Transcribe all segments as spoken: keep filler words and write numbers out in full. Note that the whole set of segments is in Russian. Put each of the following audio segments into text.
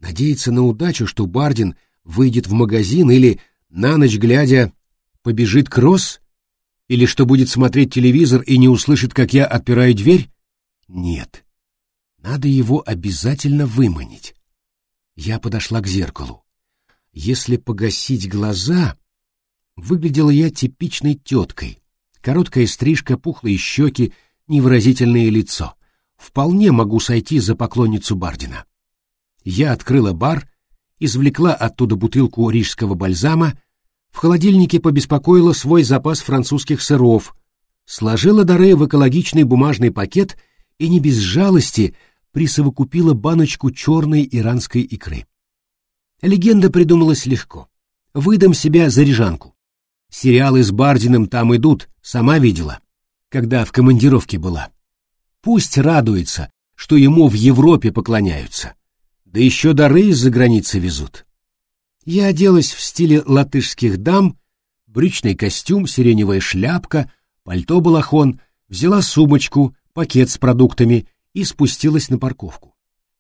Надеяться на удачу, что Бардин выйдет в магазин или, на ночь глядя, побежит кросс? Или что будет смотреть телевизор и не услышит, как я отпираю дверь? Нет. Надо его обязательно выманить. Я подошла к зеркалу. Если погасить глаза, выглядела я типичной теткой. Короткая стрижка, пухлые щеки, невыразительное лицо. Вполне могу сойти за поклонницу Бардина. Я открыла бар, извлекла оттуда бутылку рижского бальзама, в холодильнике побеспокоила свой запас французских сыров, сложила дары в экологичный бумажный пакет и не без жалости присовокупила баночку черной иранской икры. Легенда придумалась легко. Выдам себя за рижанку. Сериалы с Бардиным там идут, сама видела, когда в командировке была. Пусть радуется, что ему в Европе поклоняются. Да еще дары из-за границы везут. Я оделась в стиле латышских дам, брючный костюм, сиреневая шляпка, пальто-балахон, взяла сумочку, пакет с продуктами и спустилась на парковку.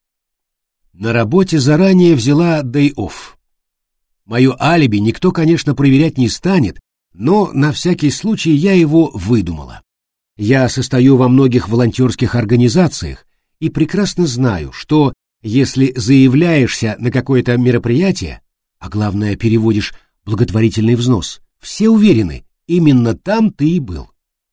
На работе заранее взяла day-off. Мое алиби никто, конечно, проверять не станет, но на всякий случай я его выдумала. Я состою во многих волонтерских организациях и прекрасно знаю, что если заявляешься на какое-то мероприятие, а главное, переводишь благотворительный взнос, все уверены, именно там ты и был.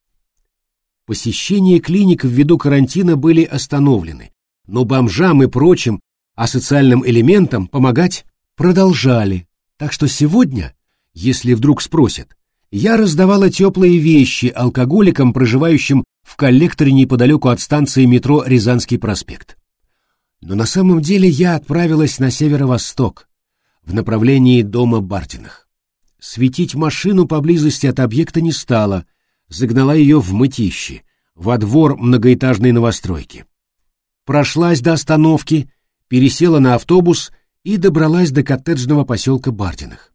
Посещения клиник ввиду карантина были остановлены, но бомжам и прочим асоциальным элементам помогать продолжали. Так что сегодня, если вдруг спросят, я раздавала теплые вещи алкоголикам, проживающим в коллекторе неподалеку от станции метро Рязанский проспект. Но на самом деле я отправилась на северо-восток, в направлении дома Бардиных. Светить машину поблизости от объекта не стала, загнала ее в мытищи, во двор многоэтажной новостройки. Прошлась до остановки, пересела на автобус и добралась до коттеджного поселка Бардиных.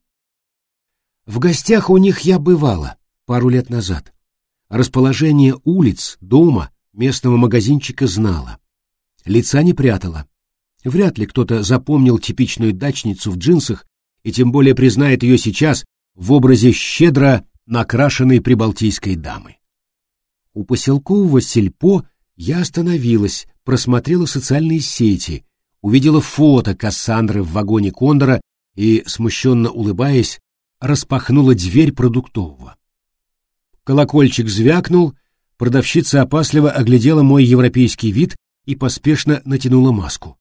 В гостях у них я бывала пару лет назад. Расположение улиц, дома, местного магазинчика знала. Лица не прятала. Вряд ли кто-то запомнил типичную дачницу в джинсах и тем более признает ее сейчас в образе щедро накрашенной прибалтийской дамы. У поселкового сельпо я остановилась, просмотрела социальные сети, увидела фото Кассандры в вагоне Кондора и, смущенно улыбаясь, распахнула дверь продуктового. Колокольчик звякнул, продавщица опасливо оглядела мой европейский вид и поспешно натянула маску.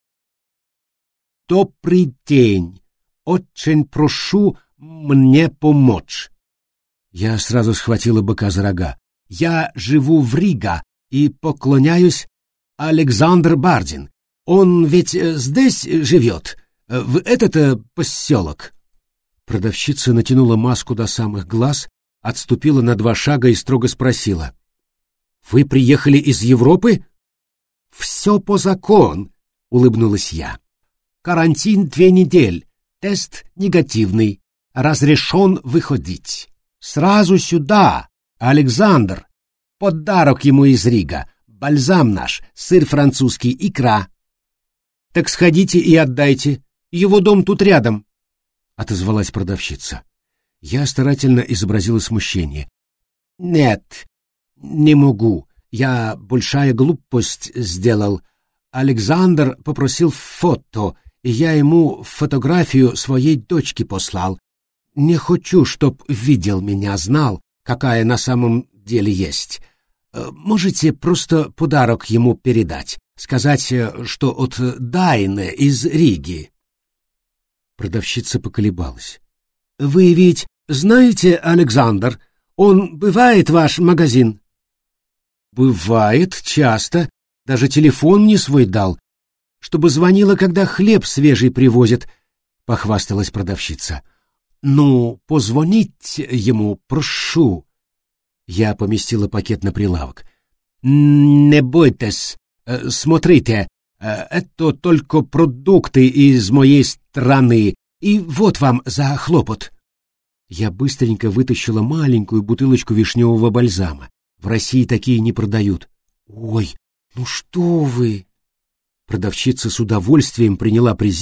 «Добрый день! Очень прошу мне помочь!» Я сразу схватила быка за рога. «Я живу в Рига и поклоняюсь Александр Бардин. Он ведь здесь живет, в этот поселок?» Продавщица натянула маску до самых глаз, отступила на два шага и строго спросила. «Вы приехали из Европы?» «Все по закону», — улыбнулась я. «Карантин две недели, тест негативный, разрешен выходить. Сразу сюда, Александр, подарок ему из Рига, бальзам наш, сыр французский, икра». «Так сходите и отдайте, его дом тут рядом», — отозвалась продавщица. Я старательно изобразила смущение. «Нет, не могу, я большая глупость сделал. Александр попросил фото, и я ему фотографию своей дочки послал. Не хочу, чтоб видел меня, знал, какая на самом деле есть. Можете просто подарок ему передать, сказать, что от Дайны из Риги». Продавщица поколебалась. «Вы ведь знаете, Александр, он бывает ваш магазин?» «Бывает, часто, даже телефон мне свой дал, чтобы звонила, когда хлеб свежий привозят», — похвасталась продавщица. «Ну, позвонить ему прошу». Я поместила пакет на прилавок. «Не бойтесь, смотрите, это только продукты из моей страны, и вот вам за хлопот». Я быстренько вытащила маленькую бутылочку вишневого бальзама. В России такие не продают. «Ой, ну что вы!» Продавщица с удовольствием приняла презент,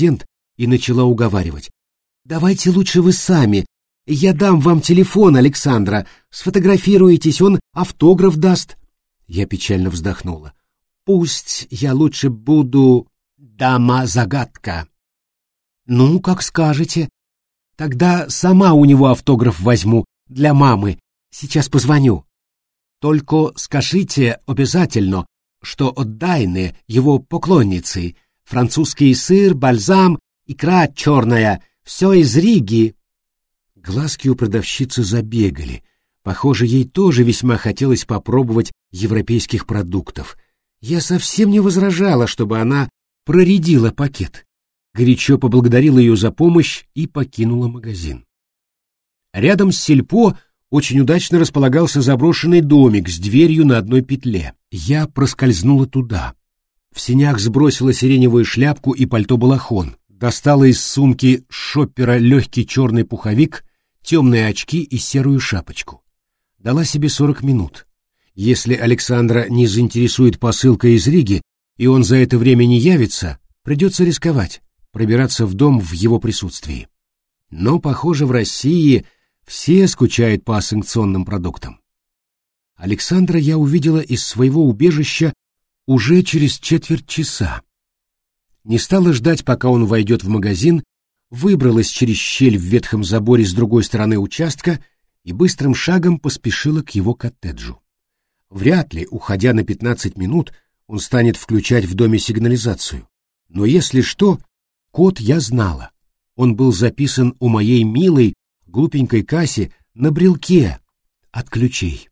и начала уговаривать. «Давайте лучше вы сами. Я дам вам телефон Александра. Сфотографируетесь, он автограф даст». Я печально вздохнула. «Пусть я лучше буду дама-загадка». «Ну, как скажете. Тогда сама у него автограф возьму для мамы. Сейчас позвоню. Только скажите обязательно, что отдайны его поклонницы. Французский сыр, бальзам, икра черная. Все из Риги». Глазки у продавщицы забегали. Похоже, ей тоже весьма хотелось попробовать европейских продуктов. Я совсем не возражала, чтобы она проредила пакет. Горячо поблагодарила ее за помощь и покинула магазин. Рядом с сельпо очень удачно располагался заброшенный домик с дверью на одной петле. Я проскользнула туда. В сенях сбросила сиреневую шляпку и пальто-балахон, достала из сумки шоппера легкий черный пуховик, темные очки и серую шапочку. Дала себе сорок минут. Если Александра не заинтересует посылка из Риги, и он за это время не явится, придется рисковать, пробираться в дом в его присутствии. Но, похоже, в России все скучают по санкционным продуктам. Александра я увидела из своего убежища уже через четверть часа. Не стала ждать, пока он войдет в магазин, выбралась через щель в ветхом заборе с другой стороны участка и быстрым шагом поспешила к его коттеджу. Вряд ли, уходя на пятнадцать минут, он станет включать в доме сигнализацию. Но если что, код я знала. Он был записан у моей милой, глупенькой Касси на брелке от ключей.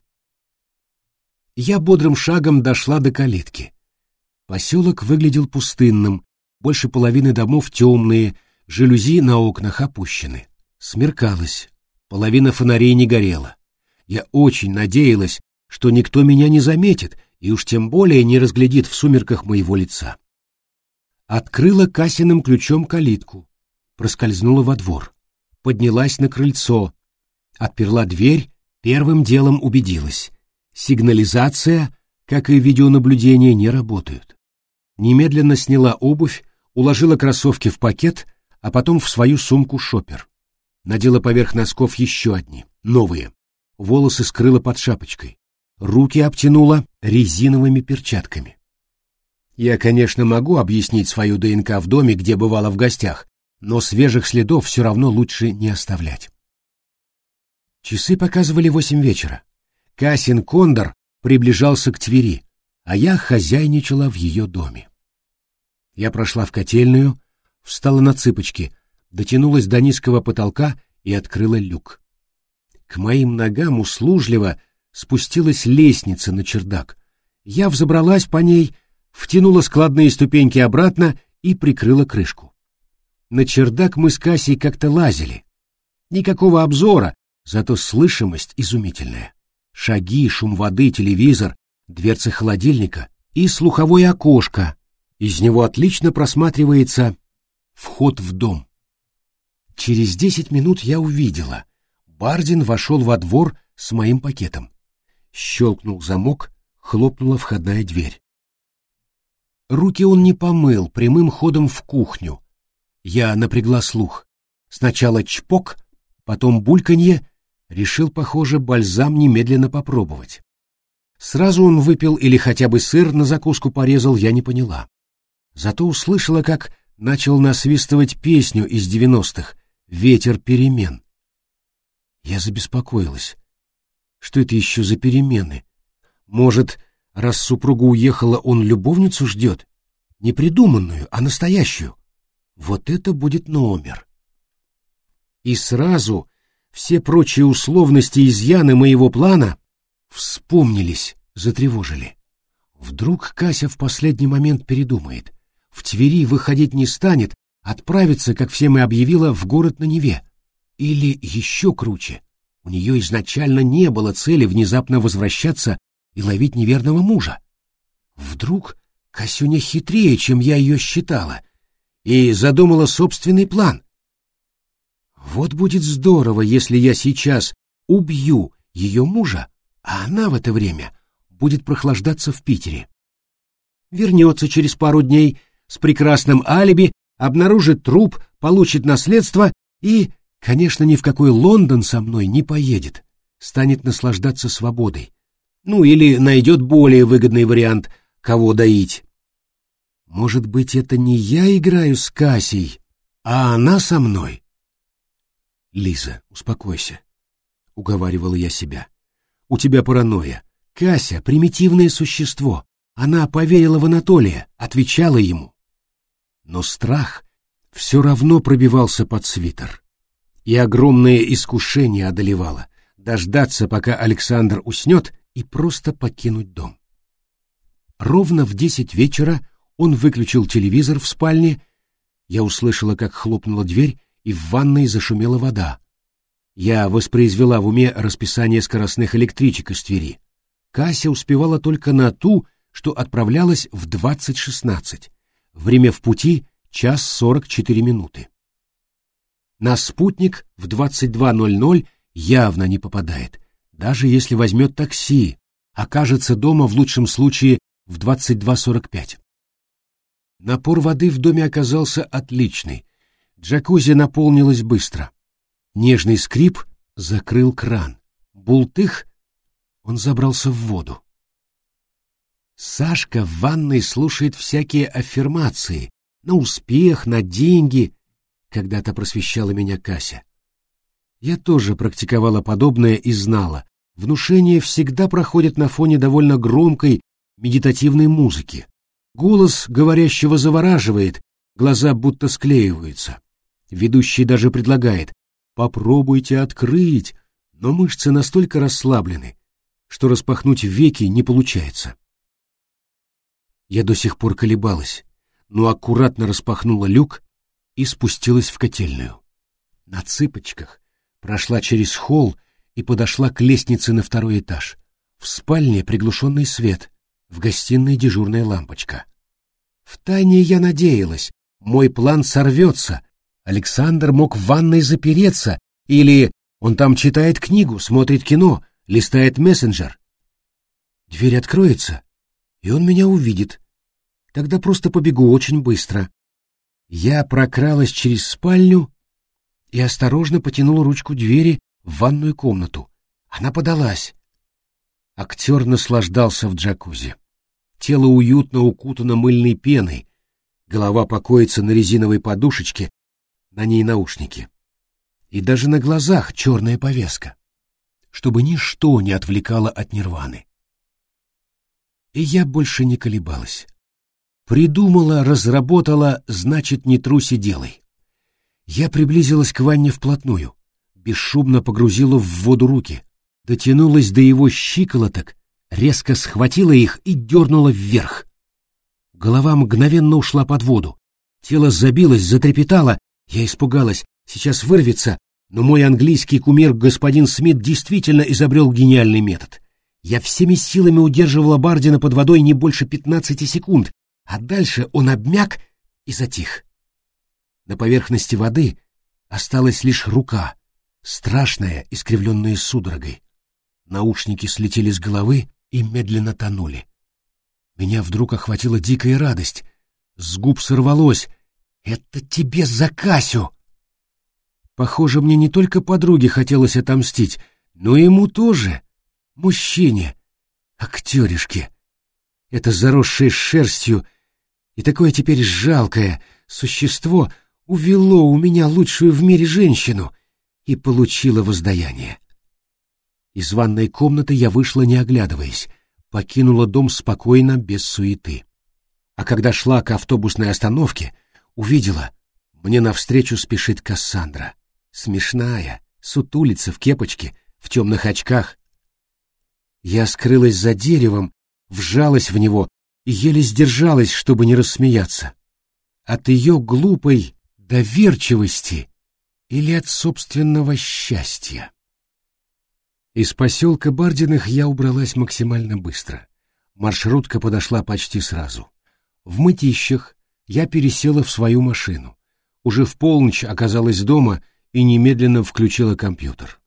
Я бодрым шагом дошла до калитки. Поселок выглядел пустынным, больше половины домов темные, жалюзи на окнах опущены. Смеркалось, половина фонарей не горела. Я очень надеялась, что никто меня не заметит и уж тем более не разглядит в сумерках моего лица. Открыла Касиным ключом калитку, проскользнула во двор, поднялась на крыльцо, отперла дверь, первым делом убедилась. Сигнализация, как и видеонаблюдение, не работают. Немедленно сняла обувь, уложила кроссовки в пакет, а потом в свою сумку шоппер. Надела поверх носков еще одни, новые. Волосы скрыла под шапочкой. Руки обтянула резиновыми перчатками. Я, конечно, могу объяснить свою ДНК в доме, где бывала в гостях, но свежих следов все равно лучше не оставлять. Часы показывали восемь вечера. Касин кондор приближался к Твери, а я хозяйничала в ее доме. Я прошла в котельную, встала на цыпочки, дотянулась до низкого потолка и открыла люк. К моим ногам услужливо спустилась лестница на чердак. Я взобралась по ней, втянула складные ступеньки обратно и прикрыла крышку. На чердак мы с Кассией как-то лазили. Никакого обзора, зато слышимость изумительная. Шаги, шум воды, телевизор, дверцы холодильника и слуховое окошко. Из него отлично просматривается вход в дом. Через десять минут я увидела. Бардин вошел во двор с моим пакетом. Щелкнул замок, хлопнула входная дверь. Руки он не помыл, прямым ходом в кухню. Я напрягла слух. Сначала чпок, потом бульканье. Решил, похоже, бальзам немедленно попробовать. Сразу он выпил или хотя бы сыр на закуску порезал, я не поняла. Зато услышала, как начал насвистывать песню из девяностых «Ветер перемен». Я забеспокоилась. Что это еще за перемены? Может, раз супруга уехала, он любовницу ждет? Не придуманную, а настоящую. Вот это будет номер. И сразу все прочие условности и изъяны моего плана вспомнились, затревожили. Вдруг Кася в последний момент передумает. В Твери выходить не станет, отправится, как всем и объявила, в город на Неве. Или еще круче. У нее изначально не было цели внезапно возвращаться и ловить неверного мужа. Вдруг Касюня хитрее, чем я ее считала, и задумала собственный план. Вот будет здорово, если я сейчас убью ее мужа, а она в это время будет прохлаждаться в Питере. Вернется через пару дней с прекрасным алиби, обнаружит труп получит наследство и, конечно, ни в какой Лондон со мной не поедет, станет наслаждаться свободой. Ну, или найдет более выгодный вариант, кого доить. Может быть, это не я играю с Касей, а она со мной? Лиза, успокойся, — уговаривала я себя. У тебя паранойя. Кася — примитивное существо. Она поверила в Анатолия, отвечала ему. Но страх все равно пробивался под свитер. И огромное искушение одолевало — дождаться, пока Александр уснет, и просто покинуть дом. Ровно в десять вечера он выключил телевизор в спальне. Я услышала, как хлопнула дверь, и в ванной зашумела вода. Я воспроизвела в уме расписание скоростных электричек из Твери. Кася успевала только на ту, что отправлялась в двадцать шестнадцать. Время в пути — час сорок четыре минуты. На спутник в двадцать два ноль ноль явно не попадает, даже если возьмет такси, окажется дома в лучшем случае в двадцать два сорок пять. Напор воды в доме оказался отличный. Джакузи наполнилось быстро. Нежный скрип закрыл кран. Бултых, он забрался в воду. Сашка в ванной слушает всякие аффирмации на успех, на деньги, когда-то просвещала меня Кася. Я тоже практиковала подобное и знала, внушение всегда проходит на фоне довольно громкой медитативной музыки. Голос говорящего завораживает, глаза будто склеиваются. Ведущий даже предлагает: попробуйте открыть, но мышцы настолько расслаблены, что распахнуть веки не получается. Я до сих пор колебалась, но аккуратно распахнула люк и спустилась в котельную. На цыпочках прошла через холл и подошла к лестнице на второй этаж. В спальне приглушенный свет, в гостиной дежурная лампочка. Втайне я надеялась, мой план сорвется. Александр мог в ванной запереться, или он там читает книгу, смотрит кино, листает мессенджер. Дверь откроется, и он меня увидит. Тогда просто побегу очень быстро. Я прокралась через спальню и осторожно потянула ручку двери в ванную комнату. Она подалась. Актер наслаждался в джакузи. Тело уютно укутано мыльной пеной, голова покоится на резиновой подушечке, на ней наушники. И даже на глазах черная повязка, чтобы ничто не отвлекало от нирваны. И я больше не колебалась. Придумала, разработала, значит, не труси делай. Я приблизилась к ванне вплотную, бесшумно погрузила в воду руки, дотянулась до его щиколоток, резко схватила их и дернула вверх. Голова мгновенно ушла под воду. Тело забилось, затрепетало. Я испугалась, сейчас вырвется, но мой английский кумир господин Смит действительно изобрел гениальный метод. Я всеми силами удерживала Бардина под водой не больше пятнадцати секунд, а дальше он обмяк и затих. На поверхности воды осталась лишь рука, страшная, искривленная судорогой. Наушники слетели с головы и медленно тонули. Меня вдруг охватила дикая радость. С губ сорвалось: «Это тебе за Касю!» Похоже, мне не только подруге хотелось отомстить, но и ему тоже. Мужчине, актеришке. Это заросшее шерстью и такое теперь жалкое существо увело у меня лучшую в мире женщину и получило воздаяние. Из ванной комнаты я вышла, не оглядываясь, покинула дом спокойно, без суеты. А когда шла к автобусной остановке, увидела, мне навстречу спешит Кассандра. Смешная, сутулица в кепочке, в темных очках. Я скрылась за деревом, вжалась в него и еле сдержалась, чтобы не рассмеяться. От ее глупой доверчивости или от собственного счастья. Из поселка Бардиных я убралась максимально быстро. Маршрутка подошла почти сразу. В Мытищах я пересела в свою машину. Уже в полночь оказалась дома и немедленно включила компьютер.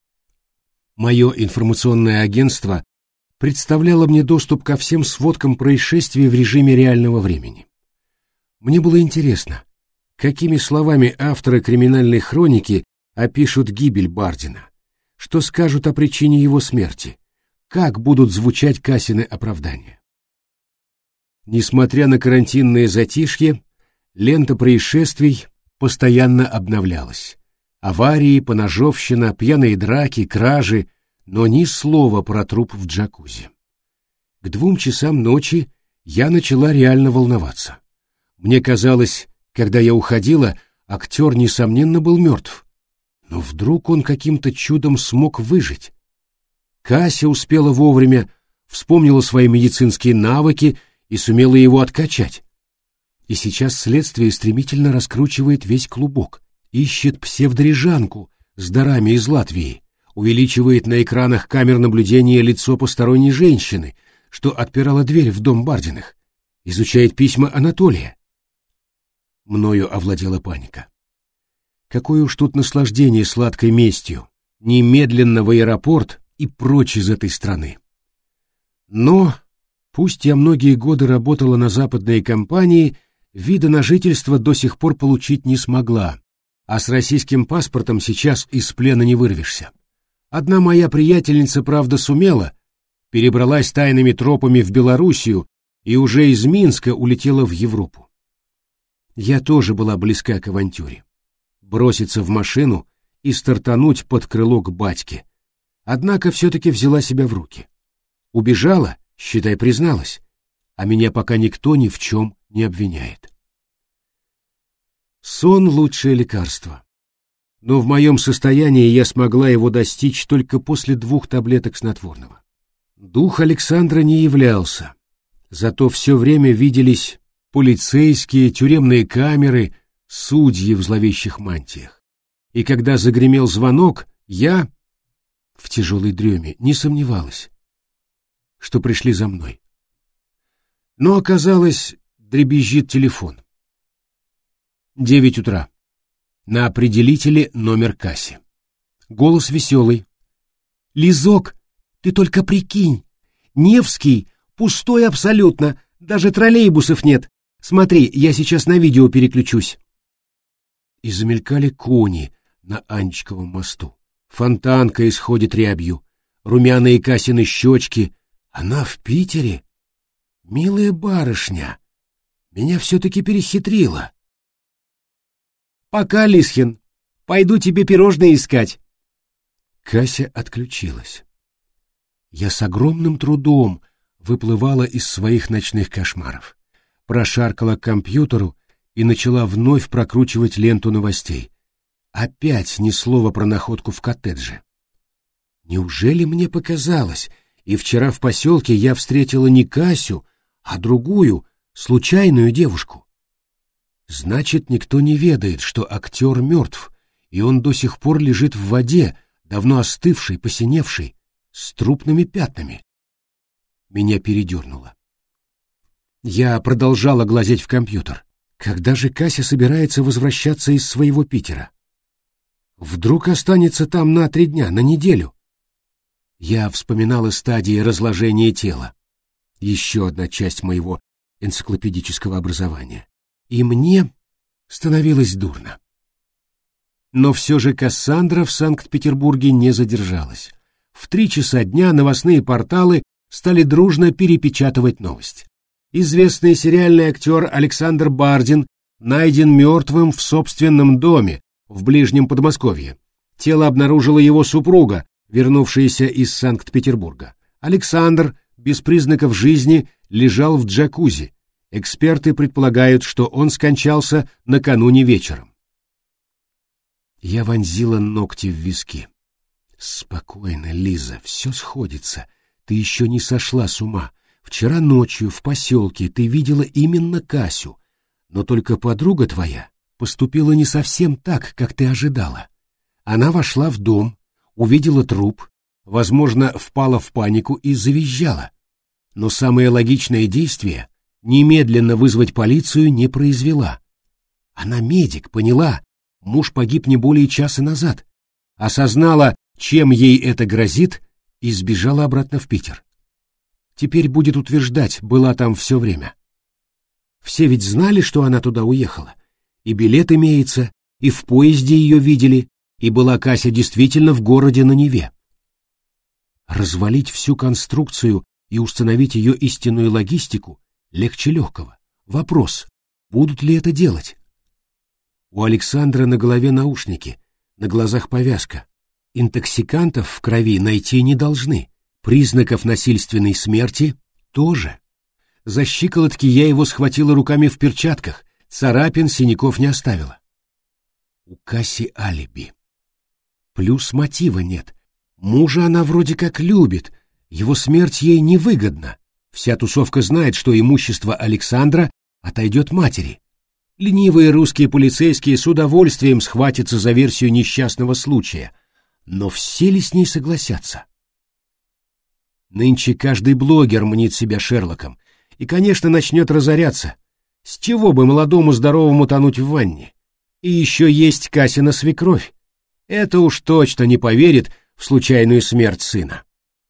Мое информационное агентство представляло мне доступ ко всем сводкам происшествий в режиме реального времени. Мне было интересно, Какими словами авторы криминальной хроники опишут гибель Бардина? Что скажут о причине его смерти? Как будут звучать Касины оправдания? Несмотря на карантинное затишье, лента происшествий постоянно обновлялась. Аварии, поножовщина, пьяные драки, кражи, но ни слова про труп в джакузи. К двум часам ночи я начала реально волноваться. Мне казалось, когда я уходила, актер, несомненно, был мертв. Но вдруг он каким-то чудом смог выжить. Кася успела вовремя, вспомнила свои медицинские навыки и сумела его откачать. И сейчас следствие стремительно раскручивает весь клубок, ищет псевдорижанку с дарами из Латвии, увеличивает на экранах камер наблюдения лицо посторонней женщины, что отпирала дверь в дом Бардиных, изучает письма Анатолия. Мною овладела паника. Какое уж тут наслаждение сладкой местью, немедленно в аэропорт и прочь из этой страны. Но, пусть я многие годы работала на западные компании, вида на жительство до сих пор получить не смогла, а с российским паспортом сейчас из плена не вырвешься. Одна моя приятельница, правда, сумела, перебралась тайными тропами в Белоруссию и уже из Минска улетела в Европу. Я тоже была близка к авантюре. Броситься в машину и стартануть под крыло к батьке. Однако все-таки взяла себя в руки. Убежала, считай, призналась, а меня пока никто ни в чем не обвиняет. Сон — лучшее лекарство. Но в моем состоянии я смогла его достичь только после двух таблеток снотворного. Дух Александра не являлся, зато все время виделись полицейские, тюремные камеры, судьи в зловещих мантиях. И когда загремел звонок, я, в тяжелой дреме, не сомневалась, что пришли за мной. Но оказалось, дребезжит телефон. Девять утра. На определителе номер Касси. Голос веселый. «Лизок, ты только прикинь! Невский пустой абсолютно, даже троллейбусов нет. Смотри, я сейчас на видео переключусь». И замелькали кони на Анечковом мосту. Фонтанка исходит рябью, румяные Касины щечки. Она в Питере? Милая барышня, меня все-таки перехитрила. «Пока, Лисхин, пойду тебе пирожные искать». Кася отключилась. Я с огромным трудом выплывала из своих ночных кошмаров, прошаркала к компьютеру и начала вновь прокручивать ленту новостей. Опять ни слова про находку в коттедже. Неужели мне показалось, и вчера в поселке я встретила не Касю, а другую, случайную девушку? Значит, никто не ведает, что актер мертв, и он до сих пор лежит в воде, давно остывший, посиневший, с трупными пятнами. Меня передернуло. Я продолжала глазеть в компьютер. Когда же Кася собирается возвращаться из своего Питера? Вдруг останется там на три дня, на неделю? Я вспоминала стадии разложения тела. Еще одна часть моего энциклопедического образования. И мне становилось дурно. Но все же Кассандра в Санкт-Петербурге не задержалась. В три часа дня новостные порталы стали дружно перепечатывать новость. Известный сериальный актер Александр Бардин найден мертвым в собственном доме в ближнем Подмосковье. Тело обнаружила его супруга, вернувшаяся из Санкт-Петербурга. Александр, без признаков жизни, лежал в джакузи. Эксперты предполагают, что он скончался накануне вечером. Я вонзила ногти в виски. «Спокойно, Лиза, все сходится. Ты еще не сошла с ума. Вчера ночью в поселке ты видела именно Касю, но только подруга твоя поступила не совсем так, как ты ожидала. Она вошла в дом, увидела труп, возможно, впала в панику и завизжала. Но самое логичное действие — немедленно вызвать полицию — не произвела. Она медик, поняла, муж погиб не более часа назад, осознала, чем ей это грозит, и сбежала обратно в Питер. Теперь будет утверждать, была там все время. Все ведь знали, что она туда уехала, И билет имеется, и в поезде ее видели, и была Кася действительно в городе на Неве. Развалить всю конструкцию и установить ее истинную логистику легче легкого. Вопрос, будут ли это делать? У Александра на голове наушники, на глазах повязка. Интоксикантов в крови найти не должны. Признаков насильственной смерти тоже. За щиколотки я его схватила руками в перчатках, царапин, синяков не оставила. У Касси алиби. Плюс мотива нет. Мужа она вроде как любит, его смерть ей невыгодна. Вся тусовка знает, что имущество Александра отойдет матери. Ленивые русские полицейские с удовольствием схватятся за версию несчастного случая. Но все ли с ней согласятся? Нынче каждый блогер мнит себя Шерлоком и, конечно, начнет разоряться. С чего бы молодому здоровому тонуть в ванне? И еще есть Касина свекровь. Это уж точно не поверит в случайную смерть сына.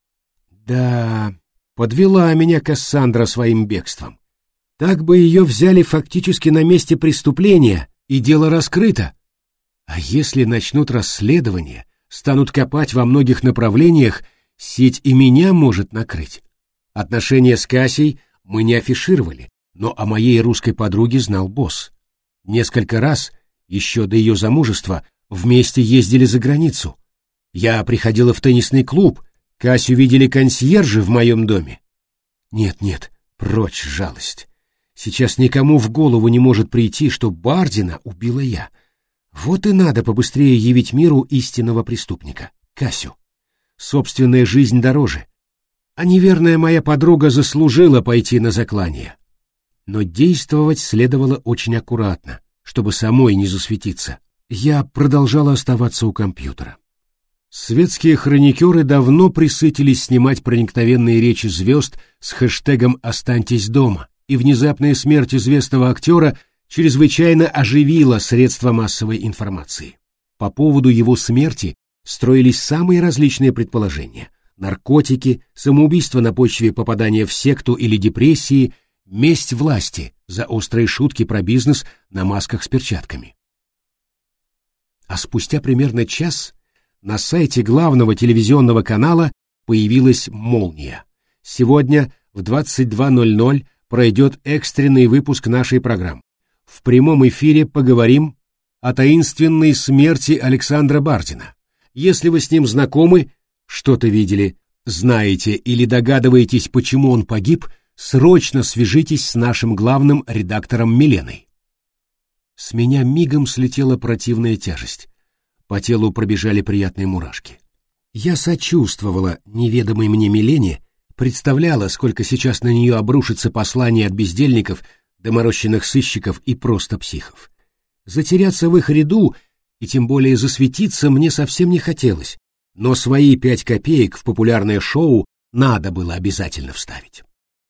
Да, подвела меня Кассандра своим бегством. Так бы ее взяли фактически на месте преступления, и дело раскрыто. А если начнут расследование, станут копать во многих направлениях, сеть и меня может накрыть. Отношения с Касей мы не афишировали, но о моей русской подруге знал босс. Несколько раз, еще до ее замужества, вместе ездили за границу. Я приходила в теннисный клуб, Касю видели консьержи в моем доме. Нет-нет, прочь жалость. Сейчас никому в голову не может прийти, что Бардина убила я. Вот и надо побыстрее явить миру истинного преступника, Касю. Собственная жизнь дороже. А неверная моя подруга заслужила пойти на заклание. Но действовать следовало очень аккуратно, чтобы самой не засветиться. Я продолжала оставаться у компьютера. Светские хроникеры давно присытились снимать проникновенные речи звезд с хэштегом «Останьтесь дома», и внезапная смерть известного актера чрезвычайно оживила средства массовой информации. По поводу его смерти строились самые различные предположения: наркотики, самоубийство на почве попадания в секту или депрессии, месть власти за острые шутки про бизнес на масках с перчатками. А спустя примерно час на сайте главного телевизионного канала появилась молния. Сегодня в двадцать два ноль ноль пройдет экстренный выпуск нашей программы. В прямом эфире поговорим о таинственной смерти Александра Бардина. Если вы с ним знакомы, что-то видели, знаете или догадываетесь, почему он погиб, срочно свяжитесь с нашим главным редактором Миленой. С меня мигом слетела противная тяжесть. По телу пробежали приятные мурашки. Я сочувствовала неведомой мне Милене, представляла, сколько сейчас на нее обрушится послание от бездельников, доморощенных сыщиков и просто психов. Затеряться в их ряду и тем более засветиться мне совсем не хотелось, но свои пять копеек в популярное шоу надо было обязательно вставить.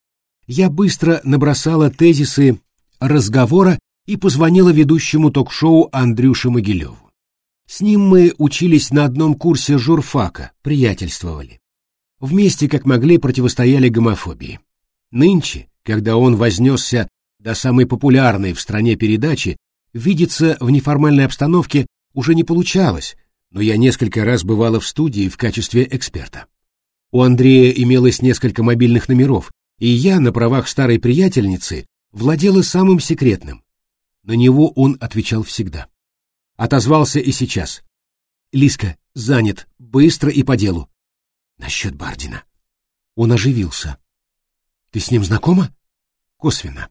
Я быстро набросала тезисы разговора и позвонила ведущему ток-шоу Андрюше Могилеву. С ним мы учились на одном курсе журфака, приятельствовали. Вместе, как могли, противостояли гомофобии. Нынче, когда он вознесся до самой популярной в стране передачи, видеться в неформальной обстановке уже не получалось, но я несколько раз бывала в студии в качестве эксперта. У Андрея имелось несколько мобильных номеров, и я на правах старой приятельницы владела самым секретным. На него он отвечал всегда. Отозвался и сейчас. «Лиска, занят, быстро и по делу». «Насчет Бардина». Он оживился. «Ты с ним знакома?» «Косвенно».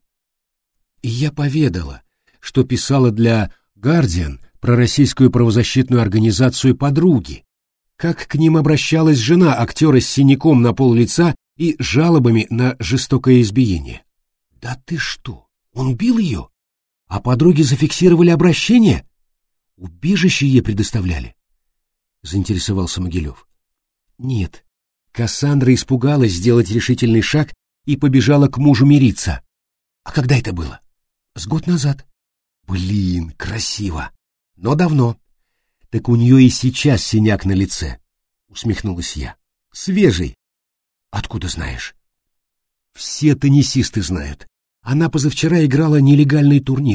И я поведала, что писала для «Гардиан» про российскую правозащитную организацию «Подруги», как к ним обращалась жена актера с синяком на пол лица и жалобами на жестокое избиение. «Да ты что, он бил ее? А подруги зафиксировали обращение? Убежище ей предоставляли?» — заинтересовался Могилев. «Нет, Кассандра испугалась сделать решительный шаг и побежала к мужу мириться. А когда это было? С год назад. Блин, красиво. Но давно. Так у нее и сейчас синяк на лице», — усмехнулась я. «Свежий. Откуда знаешь?» «Все теннисисты знают. Она позавчера играла нелегальный турнир.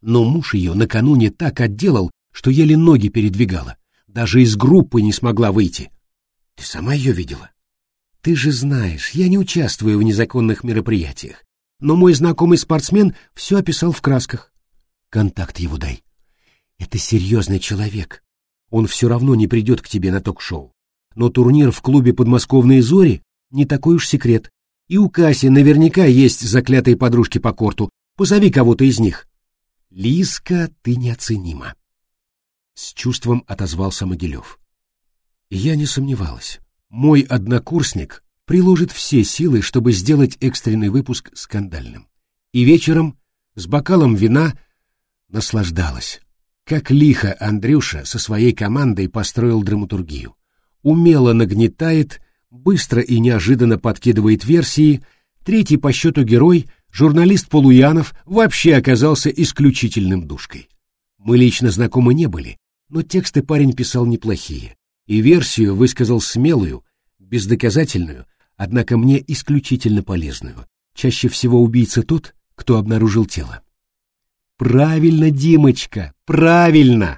Но муж ее накануне так отделал, что еле ноги передвигала. Даже из группы не смогла выйти. Ты сама ее видела? Ты же знаешь, я не участвую в незаконных мероприятиях. Но мой знакомый спортсмен все описал в красках. Контакт его дай. Это серьезный человек. Он все равно не придет к тебе на ток-шоу. Но турнир в клубе «Подмосковные зори» не такой уж секрет. И у Каси наверняка есть заклятые подружки по корту. Позови кого-то из них. Лизка, ты неоценима. С чувством отозвался Могилев. Я не сомневалась. Мой однокурсник приложит все силы, чтобы сделать экстренный выпуск скандальным. И вечером, с бокалом вина, наслаждалась. Как лихо Андрюша со своей командой построил драматургию. Умело нагнетает, быстро и неожиданно подкидывает версии. Третий по счету герой, журналист Полуянов, вообще оказался исключительным душкой. Мы лично знакомы не были, но тексты парень писал неплохие, и версию высказал смелую, бездоказательную, однако мне исключительно полезную. Чаще всего убийца тот, кто обнаружил тело. Правильно, Димочка, правильно!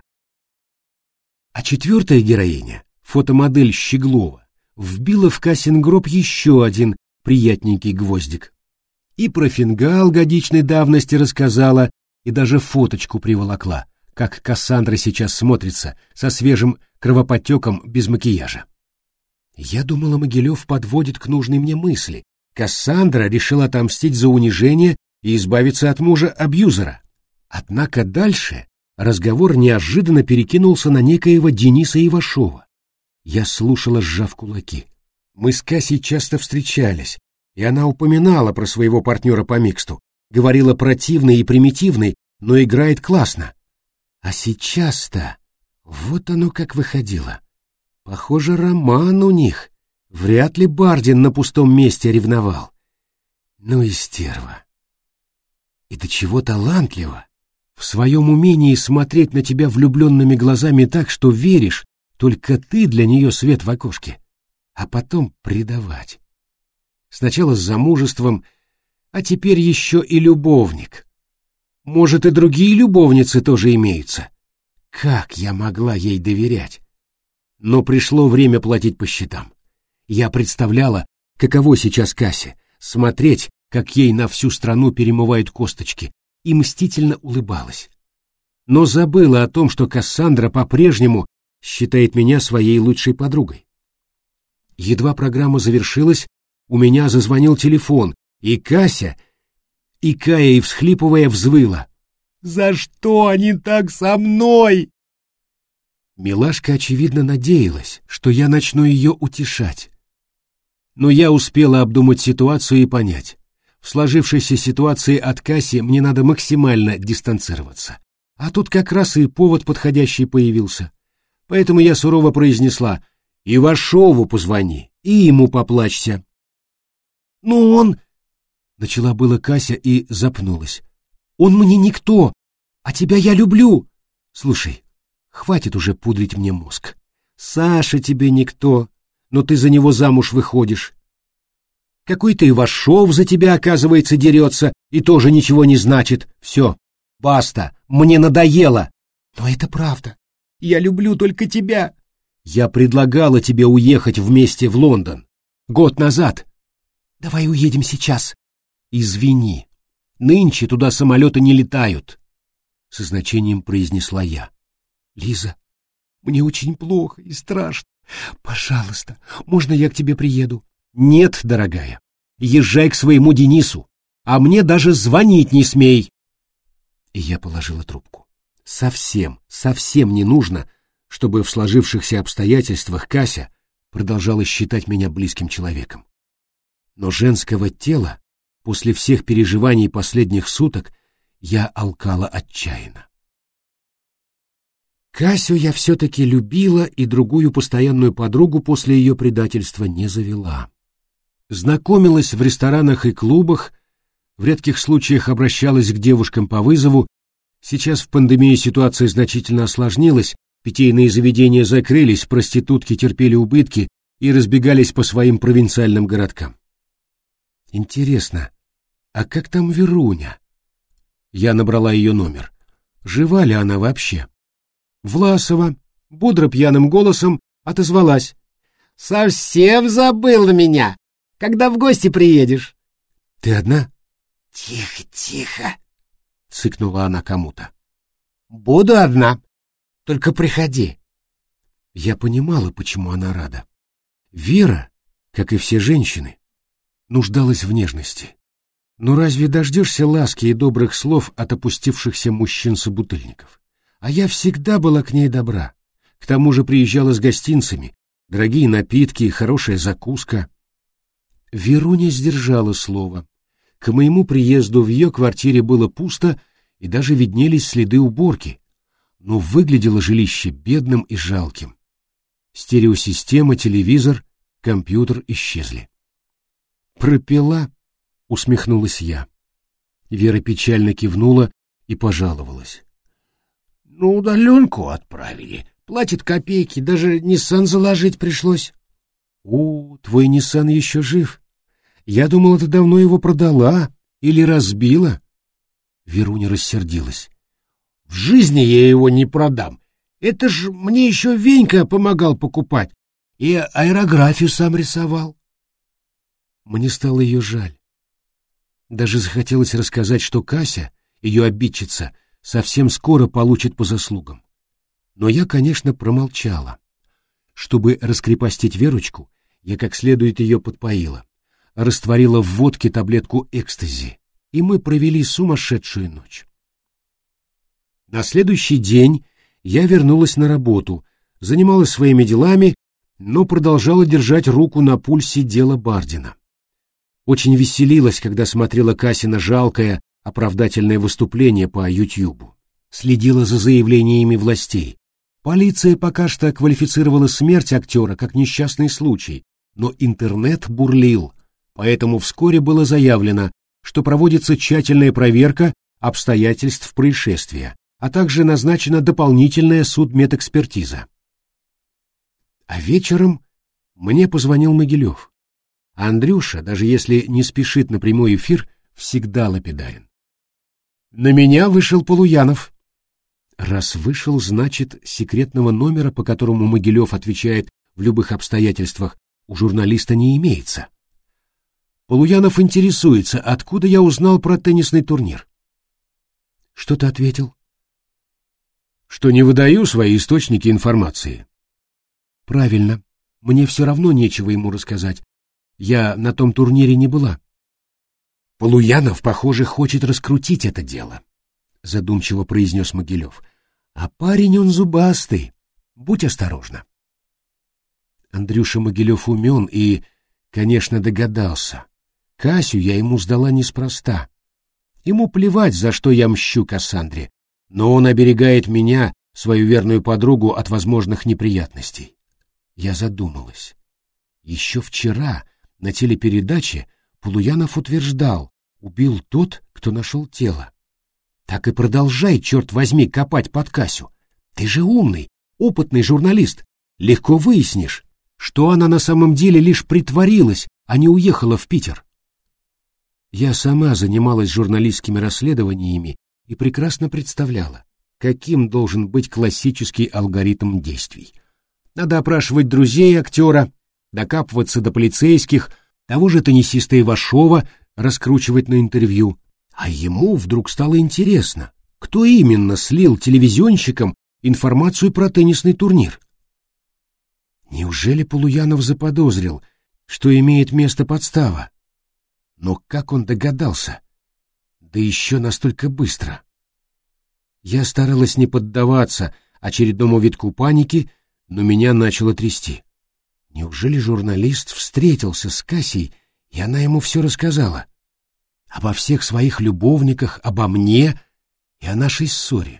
А четвертая героиня, фотомодель Щеглова, вбила в Касин гроб еще один приятненький гвоздик. И про фингал годичной давности рассказала, и даже фоточку приволокла, как Кассандра сейчас смотрится, со свежим кровоподтеком без макияжа. Я думала, Могилев подводит к нужной мне мысли. Кассандра решила отомстить за унижение и избавиться от мужа-абьюзера. Однако дальше разговор неожиданно перекинулся на некоего Дениса Ивашова. Я слушала, сжав кулаки. Мы с Касей часто встречались, и она упоминала про своего партнера по миксту, говорила противный и примитивный, но играет классно. А сейчас-то вот оно как выходило. Похоже, роман у них. Вряд ли Бардин на пустом месте ревновал. Ну и стерва. И до чего талантлива. В своем умении смотреть на тебя влюбленными глазами так, что веришь, только ты для нее свет в окошке, а потом предавать. Сначала с замужеством, а теперь еще и любовник. Может, и другие любовницы тоже имеются. Как я могла ей доверять? Но пришло время платить по счетам. Я представляла, каково сейчас Касе, смотреть, как ей на всю страну перемывают косточки, и мстительно улыбалась. Но забыла о том, что Кассандра по-прежнему считает меня своей лучшей подругой. Едва программа завершилась, у меня зазвонил телефон, и Кася, икая и всхлипывая, взвыла. «За что они так со мной?» Милашка, очевидно, надеялась, что я начну ее утешать. Но я успела обдумать ситуацию и понять. В сложившейся ситуации от Каси мне надо максимально дистанцироваться. А тут как раз и повод подходящий появился. Поэтому я сурово произнесла: «Ивашову позвони и ему поплачься». «Ну он...» — начала было Кася и запнулась. «Он мне никто, а тебя я люблю. Слушай, хватит уже пудрить мне мозг. Саша тебе никто, но ты за него замуж выходишь. Какой-то Ивашов за тебя, оказывается, дерется и тоже ничего не значит. Все, баста, мне надоело». «Но это правда. Я люблю только тебя». «Я предлагала тебе уехать вместе в Лондон. Год назад». «Давай уедем сейчас». «Извини, нынче туда самолеты не летают», — со значением произнесла я. «Лиза, мне очень плохо и страшно. Пожалуйста, можно я к тебе приеду?» «Нет, дорогая, езжай к своему Денису, а мне даже звонить не смей». И я положила трубку. Совсем, совсем не нужно, чтобы в сложившихся обстоятельствах Кася продолжала считать меня близким человеком. Но женского тела после всех переживаний последних суток я алкала отчаянно. Касю я все-таки любила и другую постоянную подругу после ее предательства не завела. Знакомилась в ресторанах и клубах, в редких случаях обращалась к девушкам по вызову. Сейчас в пандемии ситуация значительно осложнилась, питейные заведения закрылись, проститутки терпели убытки и разбегались по своим провинциальным городкам. Интересно, а как там Веруня? Я набрала ее номер. жива ли она вообще. Власова бодро пьяным голосом отозвалась: «Совсем забыла меня. Когда в гости приедешь?» «Ты одна?» «Тихо, тихо», — цыкнула она кому-то. «Буду одна. Только приходи». Я понимала, почему она рада. Вера, как и все женщины, нуждалась в нежности. Но разве дождешься ласки и добрых слов от опустившихся мужчин-собутыльников? А я всегда была к ней добра. К тому же приезжала с гостинцами, дорогие напитки и хорошая закуска. Веруня сдержала слово. К моему приезду в ее квартире было пусто, и даже виднелись следы уборки. Но выглядело жилище бедным и жалким. Стереосистема, телевизор, компьютер исчезли. «Пропила?» — усмехнулась я. Вера печально кивнула и пожаловалась. «Ну, удаленку отправили. Платит копейки, даже Ниссан заложить пришлось». «О, твой Ниссан еще жив. Я думала, ты давно его продала или разбила». Веруня рассердилась. «В жизни я его не продам. Это ж мне еще Венька помогал покупать. И аэрографию сам рисовал». Мне стало ее жаль. Даже захотелось рассказать, что Кася, ее обидчица, совсем скоро получит по заслугам. Но я, конечно, промолчала. Чтобы раскрепостить Верочку, я как следует ее подпоила, растворила в водке таблетку экстази, и мы провели сумасшедшую ночь. На следующий день я вернулась на работу, занималась своими делами, но продолжала держать руку на пульсе дела Бардина. Очень веселилась, когда смотрела Касина жалкое оправдательное выступление по Ютьюбу. Следила за заявлениями властей. Полиция пока что квалифицировала смерть актера как несчастный случай, но интернет бурлил, поэтому вскоре было заявлено, что проводится тщательная проверка обстоятельств происшествия, а также назначена дополнительная судмедэкспертиза. А вечером мне позвонил Могилев. А Андрюша, даже если не спешит на прямой эфир, всегда лапидарен. На меня вышел Полуянов. Раз вышел, значит, секретного номера, по которому Могилев отвечает в любых обстоятельствах, у журналиста не имеется. Полуянов интересуется, откуда я узнал про теннисный турнир. Что ты ответил? Что не выдаю свои источники информации. Правильно. Мне все равно нечего ему рассказать. Я на том турнире не была. Полуянов, похоже, хочет раскрутить это дело, задумчиво произнес Могилев. А парень он зубастый. Будь осторожна. Андрюша Могилев умен и, конечно, догадался. Касю я ему сдала неспроста. Ему плевать, за что я мщу Кассандре, но он оберегает меня, свою верную подругу, от возможных неприятностей. Я задумалась. Еще вчера на телепередаче Полуянов утверждал, убил тот, кто нашел тело. Так и продолжай, черт возьми, копать под Касю. Ты же умный, опытный журналист. Легко выяснишь, что она на самом деле лишь притворилась, а не уехала в Питер. Я сама занималась журналистскими расследованиями и прекрасно представляла, каким должен быть классический алгоритм действий. Надо опрашивать друзей актера, докапываться до полицейских, того же теннисиста Ивашова раскручивать на интервью. А ему вдруг стало интересно, кто именно слил телевизионщикам информацию про теннисный турнир. Неужели Полуянов заподозрил, что имеет место подстава? Но как он догадался? Да еще настолько быстро. Я старалась не поддаваться очередному витку паники, но меня начало трясти. Неужели журналист встретился с Касей, и она ему все рассказала? Обо всех своих любовниках, обо мне и о нашей ссоре.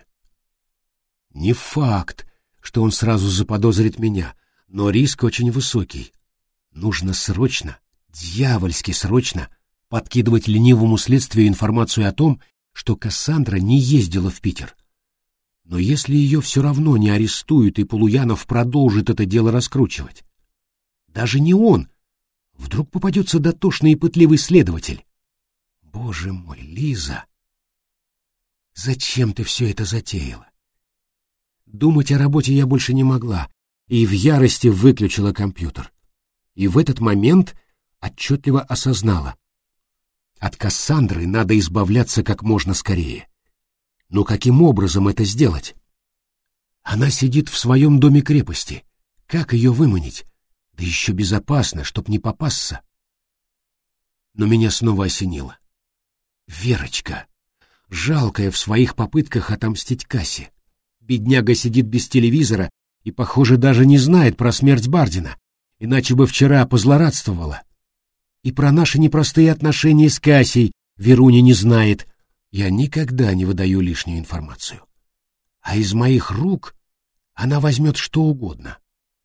Не факт, что он сразу заподозрит меня, но риск очень высокий. Нужно срочно, дьявольски срочно, подкидывать ленивому следствию информацию о том, что Кассандра не ездила в Питер. Но если ее все равно не арестуют и Полуянов продолжит это дело раскручивать, даже не он, вдруг попадется дотошный и пытливый следователь. Боже мой, Лиза! Зачем ты все это затеяла? Думать о работе я больше не могла, и в ярости выключила компьютер. И в этот момент отчетливо осознала. От Кассандры надо избавляться как можно скорее. Но каким образом это сделать? Она сидит в своем доме-крепости. Как ее выманить? Да еще безопасно, чтоб не попасться. Но меня снова осенило. Верочка, жалкая в своих попытках отомстить Кассе. Бедняга сидит без телевизора и, похоже, даже не знает про смерть Бардина, иначе бы вчера позлорадствовала. И про наши непростые отношения с Кассей Веруня не знает. Я никогда не выдаю лишнюю информацию. А из моих рук она возьмет что угодно.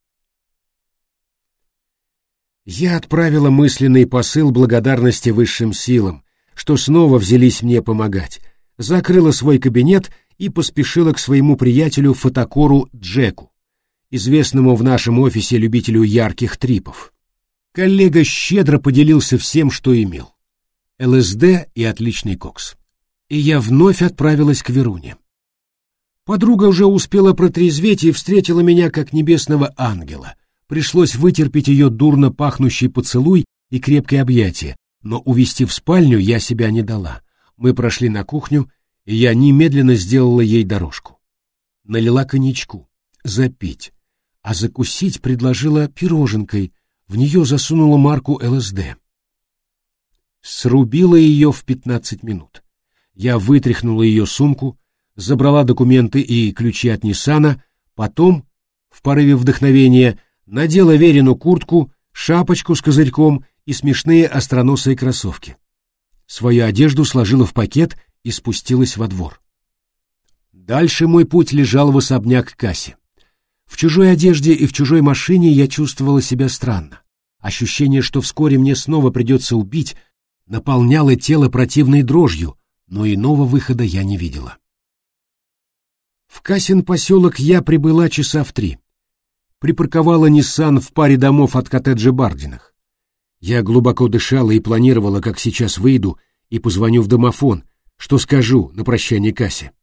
Я отправила мысленный посыл благодарности высшим силам, что снова взялись мне помогать, закрыла свой кабинет и поспешила к своему приятелю-фотокору Джеку, известному в нашем офисе любителю ярких трипов. Коллега щедро поделился всем, что имел. ЛСД и отличный кокс. И я вновь отправилась к Веруне. Подруга уже успела протрезветь и встретила меня как небесного ангела. Пришлось вытерпеть ее дурно пахнущий поцелуй и крепкое объятие, но увести в спальню я себя не дала. Мы прошли на кухню, и я немедленно сделала ей дорожку. Налила коньячку, запить, а закусить предложила пироженкой, в нее засунула марку ЛСД. Срубила ее в пятнадцать минут. Я вытряхнула ее сумку, забрала документы и ключи от Ниссана, потом, в порыве вдохновения, надела Верину куртку, шапочку с козырьком и смешные остроносые кроссовки. Свою одежду сложила в пакет и спустилась во двор. Дальше мой путь лежал в особняк Касси. В чужой одежде и в чужой машине я чувствовала себя странно. Ощущение, что вскоре мне снова придется убить, наполняло тело противной дрожью, но иного выхода я не видела. В Кассин поселок я прибыла часа в три. Припарковала Ниссан в паре домов от коттеджа Бардиных. Я глубоко дышала и планировала, как сейчас выйду и позвоню в домофон, что скажу на прощание Кассе.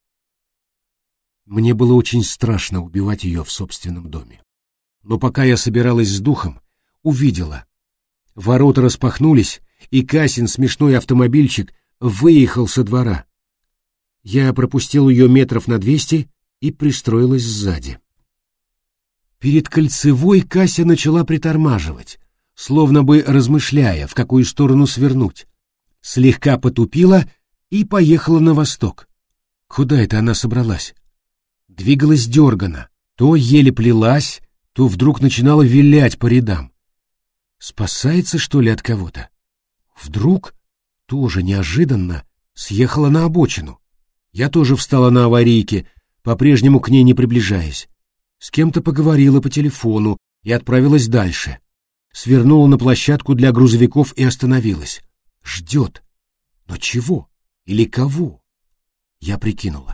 Мне было очень страшно убивать ее в собственном доме. Но пока я собиралась с духом, увидела. Ворота распахнулись, и Кассин смешной автомобильчик выехал со двора. Я пропустил ее метров на двести и пристроилась сзади. Перед кольцевой Кася начала притормаживать, словно бы размышляя, в какую сторону свернуть. Слегка потупила и поехала на восток. Куда это она собралась? Двигалась дерганно, то еле плелась, то вдруг начинала вилять по рядам. Спасается, что ли, от кого-то? Вдруг, тоже неожиданно, съехала на обочину. Я тоже встала на аварийке, по-прежнему к ней не приближаясь. С кем-то поговорила по телефону и отправилась дальше. Свернула на площадку для грузовиков и остановилась. Ждет. Но чего? Или кого? Я прикинула.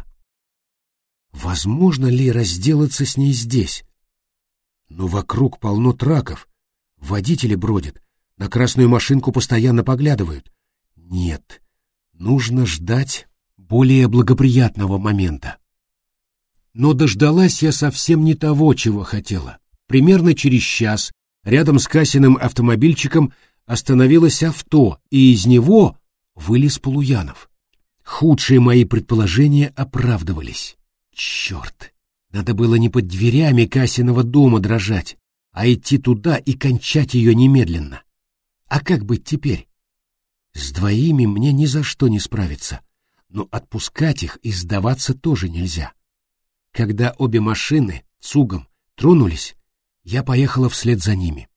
Возможно ли разделаться с ней здесь? Но вокруг полно траков. Водители бродят, на красную машинку постоянно поглядывают. Нет, нужно ждать более благоприятного момента. Но дождалась я совсем не того, чего хотела. Примерно через час рядом с Кассиным автомобильчиком остановилось авто, и из него вылез Полуянов. Худшие мои предположения оправдывались. Черт, надо было не под дверями Кассиного дома дрожать, а идти туда и кончать ее немедленно. А как быть теперь? С двоими мне ни за что не справиться, но отпускать их и сдаваться тоже нельзя. Когда обе машины цугом тронулись, я поехала вслед за ними.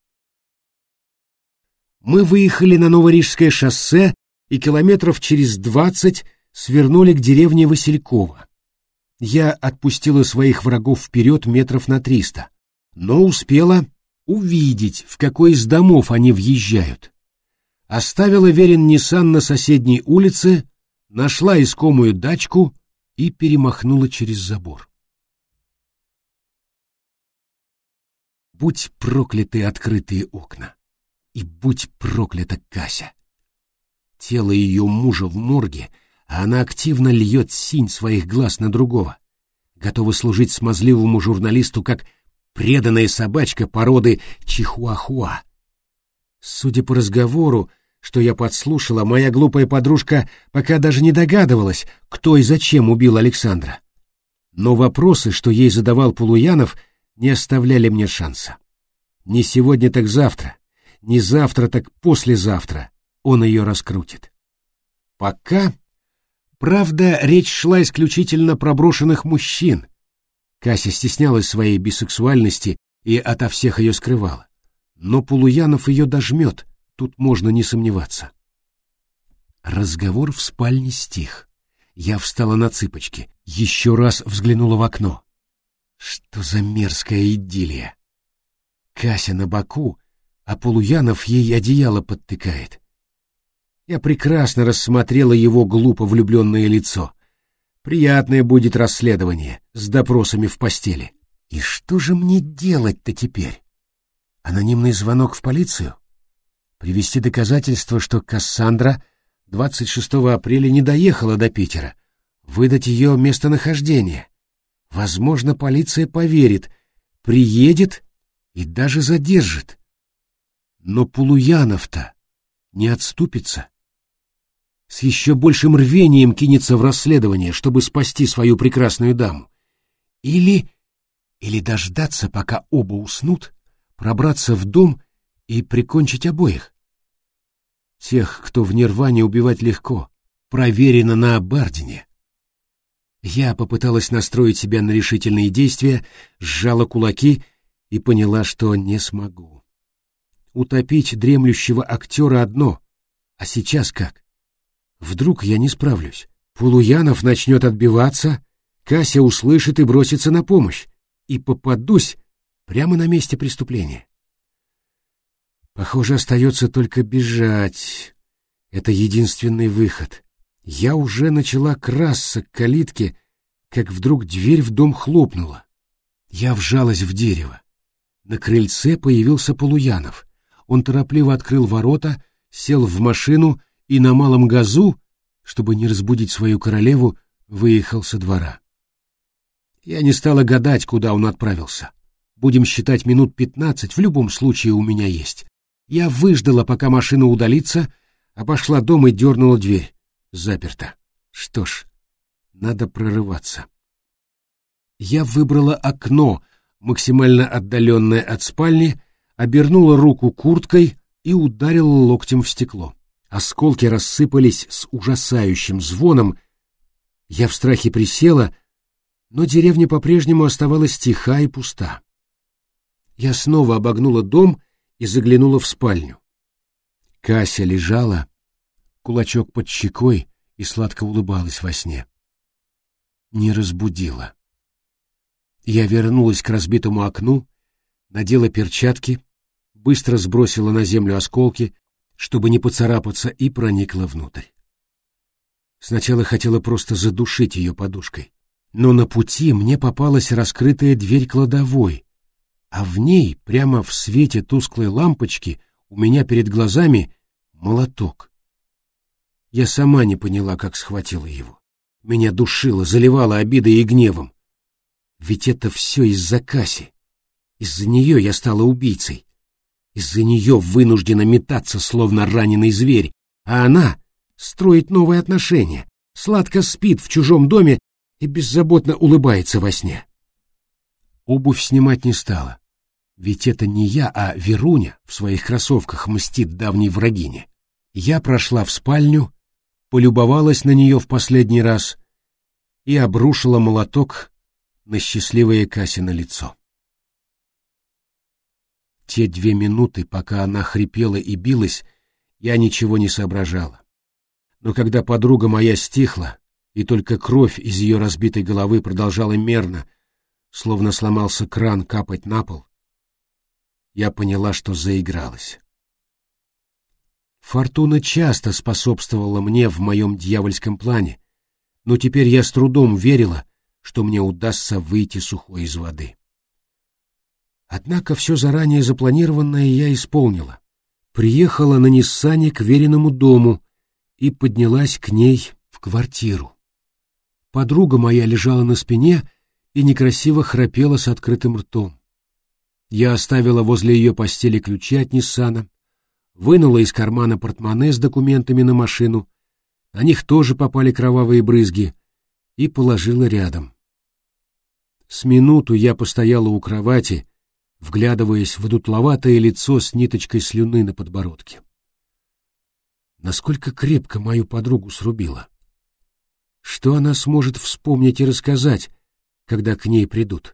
Мы выехали на Новорижское шоссе и километров через двадцать свернули к деревне Василькова. Я отпустила своих врагов вперед метров на триста, но успела увидеть, в какой из домов они въезжают. Оставила Верин Ниссан на соседней улице, нашла искомую дачку и перемахнула через забор. Будь прокляты открытые окна, и будь проклята Кася. Тело ее мужа в морге, а она активно льет синь своих глаз на другого, готова служить смазливому журналисту как преданная собачка породы чихуахуа. Судя по разговору, что я подслушала, моя глупая подружка пока даже не догадывалась, кто и зачем убил Александра. Но вопросы, что ей задавал Полуянов, не оставляли мне шанса. Не сегодня, так завтра, не завтра, так послезавтра он ее раскрутит. Пока, правда, речь шла исключительно про брошенных мужчин. Кася стеснялась своей бисексуальности и ото всех ее скрывала. Но Полуянов ее дожмет, тут можно не сомневаться. Разговор в спальне стих. Я встала на цыпочки, еще раз взглянула в окно. Что за мерзкая идиллия! Кася на боку, а Полуянов ей одеяло подтыкает. Я прекрасно рассмотрела его глупо влюбленное лицо. Приятное будет расследование с допросами в постели. И что же мне делать-то теперь? Анонимный звонок в полицию? Привести доказательства, что Кассандра двадцать шестого апреля не доехала до Питера, выдать ее местонахождение. Возможно, полиция поверит, приедет и даже задержит. Но Полуянов-то не отступится. С еще большим рвением кинется в расследование, чтобы спасти свою прекрасную даму. Или... или дождаться, пока оба уснут, пробраться в дом и прикончить обоих. Тех, кто в нирване, убивать легко, проверено на Бардине. Я попыталась настроить себя на решительные действия, сжала кулаки и поняла, что не смогу. Утопить дремлющего актера одно, а сейчас как? Вдруг я не справлюсь. Полуянов начнет отбиваться, Кася услышит и бросится на помощь, и попадусь прямо на месте преступления. Похоже, остается только бежать. Это единственный выход. Я уже начала красться к калитке, как вдруг дверь в дом хлопнула. Я вжалась в дерево. На крыльце появился Полуянов. Он торопливо открыл ворота, сел в машину и на малом газу, чтобы не разбудить свою королеву, выехал со двора. Я не стала гадать, куда он отправился. Будем считать, минут пятнадцать в любом случае у меня есть. Я выждала, пока машина удалится, обошла дом и дернула дверь. Заперто. Что ж, надо прорываться. Я выбрала окно, максимально отдаленное от спальни, обернула руку курткой и ударила локтем в стекло. Осколки рассыпались с ужасающим звоном. Я в страхе присела, но деревня по-прежнему оставалась тиха и пуста. Я снова обогнула дом и заглянула в спальню. Кася лежала, кулачок под щекой, и сладко улыбалась во сне. Не разбудила. Я вернулась к разбитому окну, надела перчатки, быстро сбросила на землю осколки, чтобы не поцарапаться, и проникла внутрь. Сначала хотела просто задушить ее подушкой, но на пути мне попалась раскрытая дверь кладовой, а в ней, прямо в свете тусклой лампочки, у меня перед глазами молоток. Я сама не поняла, как схватила его. Меня душило, заливало обидой и гневом. Ведь это все из-за Каси. Из-за нее я стала убийцей. Из-за нее вынуждена метаться, словно раненый зверь, а она строит новые отношения, сладко спит в чужом доме и беззаботно улыбается во сне. Обувь снимать не стала, ведь это не я, а Веруня в своих кроссовках мстит давней врагине. Я прошла в спальню, полюбовалась на нее в последний раз и обрушила молоток на счастливое Касино лицо. Те две минуты, пока она хрипела и билась, я ничего не соображала. Но когда подруга моя стихла, и только кровь из ее разбитой головы продолжала мерно, словно сломался кран, капать на пол, я поняла, что заигралась. Фортуна часто способствовала мне в моем дьявольском плане, но теперь я с трудом верила, что мне удастся выйти сухой из воды. Однако все заранее запланированное я исполнила. Приехала на Ниссане к Вериному дому и поднялась к ней в в квартиру. Подруга моя лежала на спине и некрасиво храпела с открытым ртом. Я оставила возле ее постели ключи от Ниссана, вынула из кармана портмоне с документами на машину, на них тоже попали кровавые брызги, и положила рядом. С минуту я постояла у кровати, вглядываясь в одутловатое лицо с ниточкой слюны на подбородке. Насколько крепко мою подругу срубила. Что она сможет вспомнить и рассказать, когда к ней придут?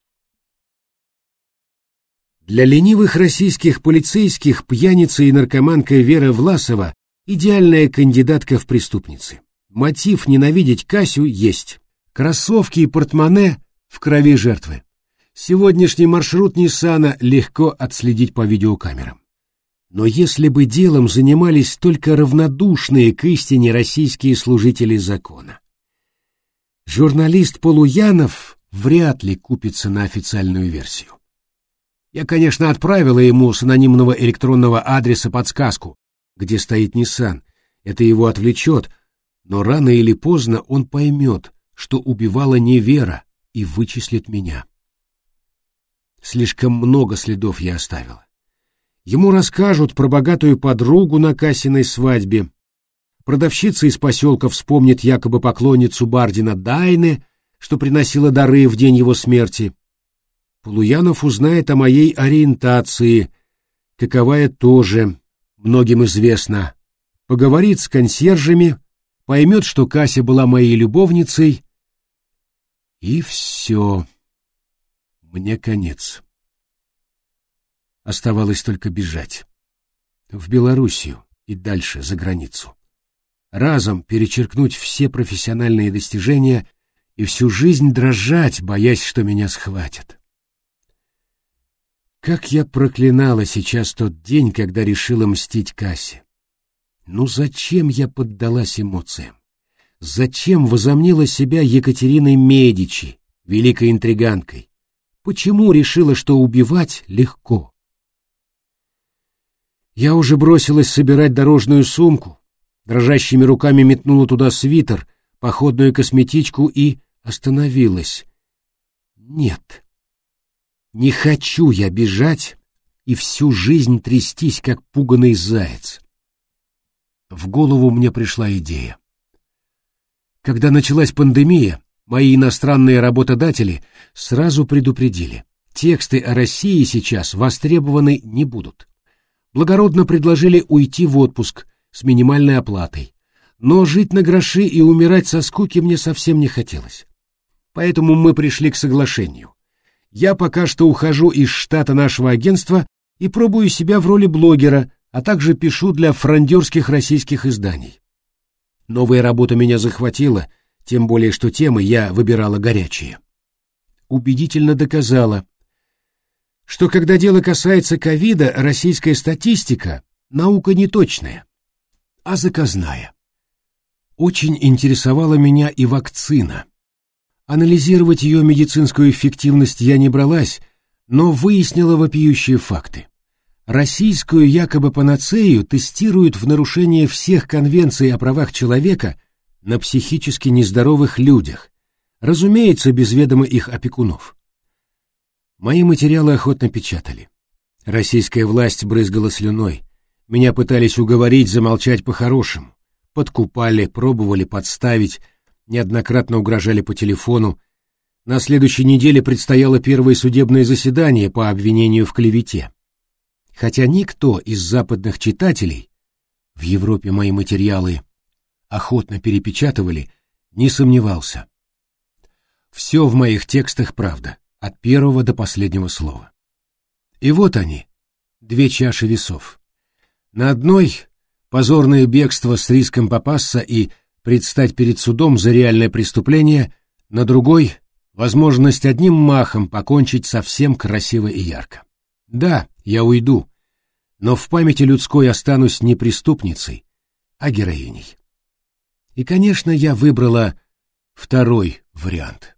Для ленивых российских полицейских пьяница и наркоманка Вера Власова — идеальная кандидатка в преступницы. Мотив ненавидеть Касю есть. Кроссовки и портмоне в крови жертвы. Сегодняшний маршрут Ниссана легко отследить по видеокамерам. Но если бы делом занимались только равнодушные к истине российские служители закона, журналист Полуянов вряд ли купится на официальную версию. Я, конечно, отправила ему с анонимного электронного адреса подсказку, где стоит Ниссан. Это его отвлечет, но рано или поздно он поймет, что убивала не Вера, и вычислит меня. Слишком много следов я оставила. Ему расскажут про богатую подругу на Касиной свадьбе. Продавщица из поселка вспомнит якобы поклонницу Бардина Дайне, что приносила дары в день его смерти. Полуянов узнает о моей ориентации, каковая тоже многим известна. Поговорит с консьержами, поймет, что Кася была моей любовницей, и все. Мне конец. Оставалось только бежать. В Белоруссию и дальше за границу. Разом перечеркнуть все профессиональные достижения и всю жизнь дрожать, боясь, что меня схватят. Как я проклинала сейчас тот день, когда решила мстить Кассе. Ну зачем я поддалась эмоциям? Зачем возомнила себя Екатериной Медичи, великой интриганкой? Почему решила, что убивать легко? Я уже бросилась собирать дорожную сумку, дрожащими руками метнула туда свитер, походную косметичку и остановилась. Нет. Не хочу я бежать и всю жизнь трястись, как пуганый заяц. В голову мне пришла идея. Когда началась пандемия, мои иностранные работодатели сразу предупредили: тексты о России сейчас востребованы не будут. Благородно предложили уйти в отпуск с минимальной оплатой, но жить на гроши и умирать со скуки мне совсем не хотелось. Поэтому мы пришли к соглашению. Я пока что ухожу из штата нашего агентства и пробую себя в роли блогера, а также пишу для фрондерских российских изданий. Новая работа меня захватила, тем более что темы я выбирала горячие. Убедительно доказала, что когда дело касается ковида, российская статистика — наука не точная, а заказная. Очень интересовала меня и вакцина. Анализировать ее медицинскую эффективность я не бралась, но выяснила вопиющие факты. Российскую якобы панацею тестируют в нарушение всех конвенций о правах человека на психически нездоровых людях, разумеется, без ведома их опекунов. Мои материалы охотно печатали. Российская власть брызгала слюной. Меня пытались уговорить замолчать по-хорошему. Подкупали, пробовали подставить, неоднократно угрожали по телефону. На следующей неделе предстояло первое судебное заседание по обвинению в клевете. Хотя никто из западных читателей, в Европе мои материалы охотно перепечатывали, не сомневался. Все в моих текстах правда, от первого до последнего слова. И вот они, две чаши весов. На одной — позорное бегство с риском попасться и предстать перед судом за реальное преступление, на другой — возможность одним махом покончить совсем красиво и ярко. Да, я уйду, но в памяти людской останусь не преступницей, а героиней. И, конечно, я выбрала второй вариант.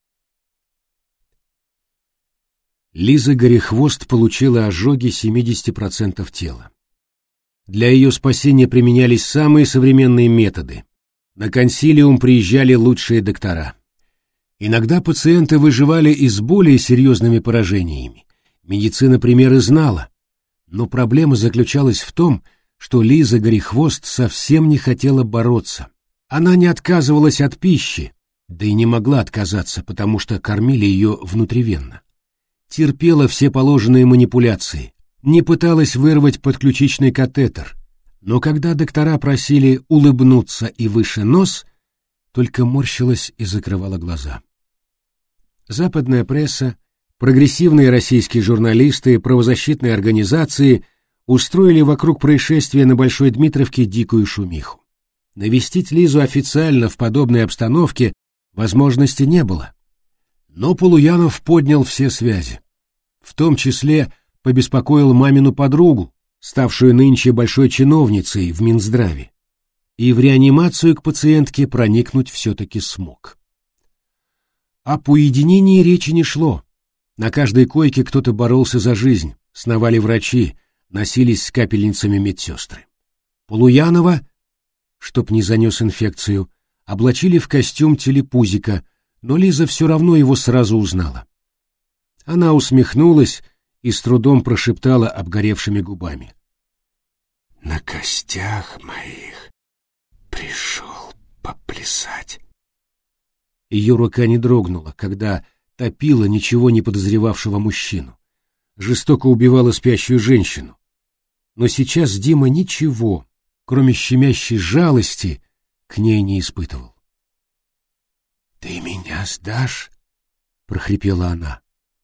Лиза Горехвост получила ожоги семьдесят процентов тела. Для ее спасения применялись самые современные методы. На консилиум приезжали лучшие доктора. Иногда пациенты выживали и с более серьезными поражениями. Медицина примеры знала. Но проблема заключалась в том, что Лиза Горехвост совсем не хотела бороться. Она не отказывалась от пищи, да и не могла отказаться, потому что кормили ее внутривенно. Терпела все положенные манипуляции, не пыталась вырвать подключичный катетер, но когда доктора просили улыбнуться и выше нос, только морщилась и закрывала глаза. Западная пресса, прогрессивные российские журналисты, правозащитные организации устроили вокруг происшествия на Большой Дмитровке дикую шумиху. Навестить Лизу официально в подобной обстановке возможности не было. Но Полуянов поднял все связи. В том числе побеспокоил мамину подругу, ставшую нынче большой чиновницей в Минздраве, и в реанимацию к пациентке проникнуть все-таки смог. О уединении речи не шло. На каждой койке кто-то боролся за жизнь, сновали врачи, носились с капельницами медсестры. Полуянова, чтоб не занес инфекцию, облачили в костюм телепузика, но Лиза все равно его сразу узнала. Она усмехнулась и с трудом прошептала обгоревшими губами: «На костях моих пришел поплясать». Ее рука не дрогнула, когда топила ничего не подозревавшего мужчину, жестоко убивала спящую женщину. Но сейчас Дима ничего, кроме щемящей жалости, к ней не испытывал. «Ты меня сдашь?» — прохрипела она.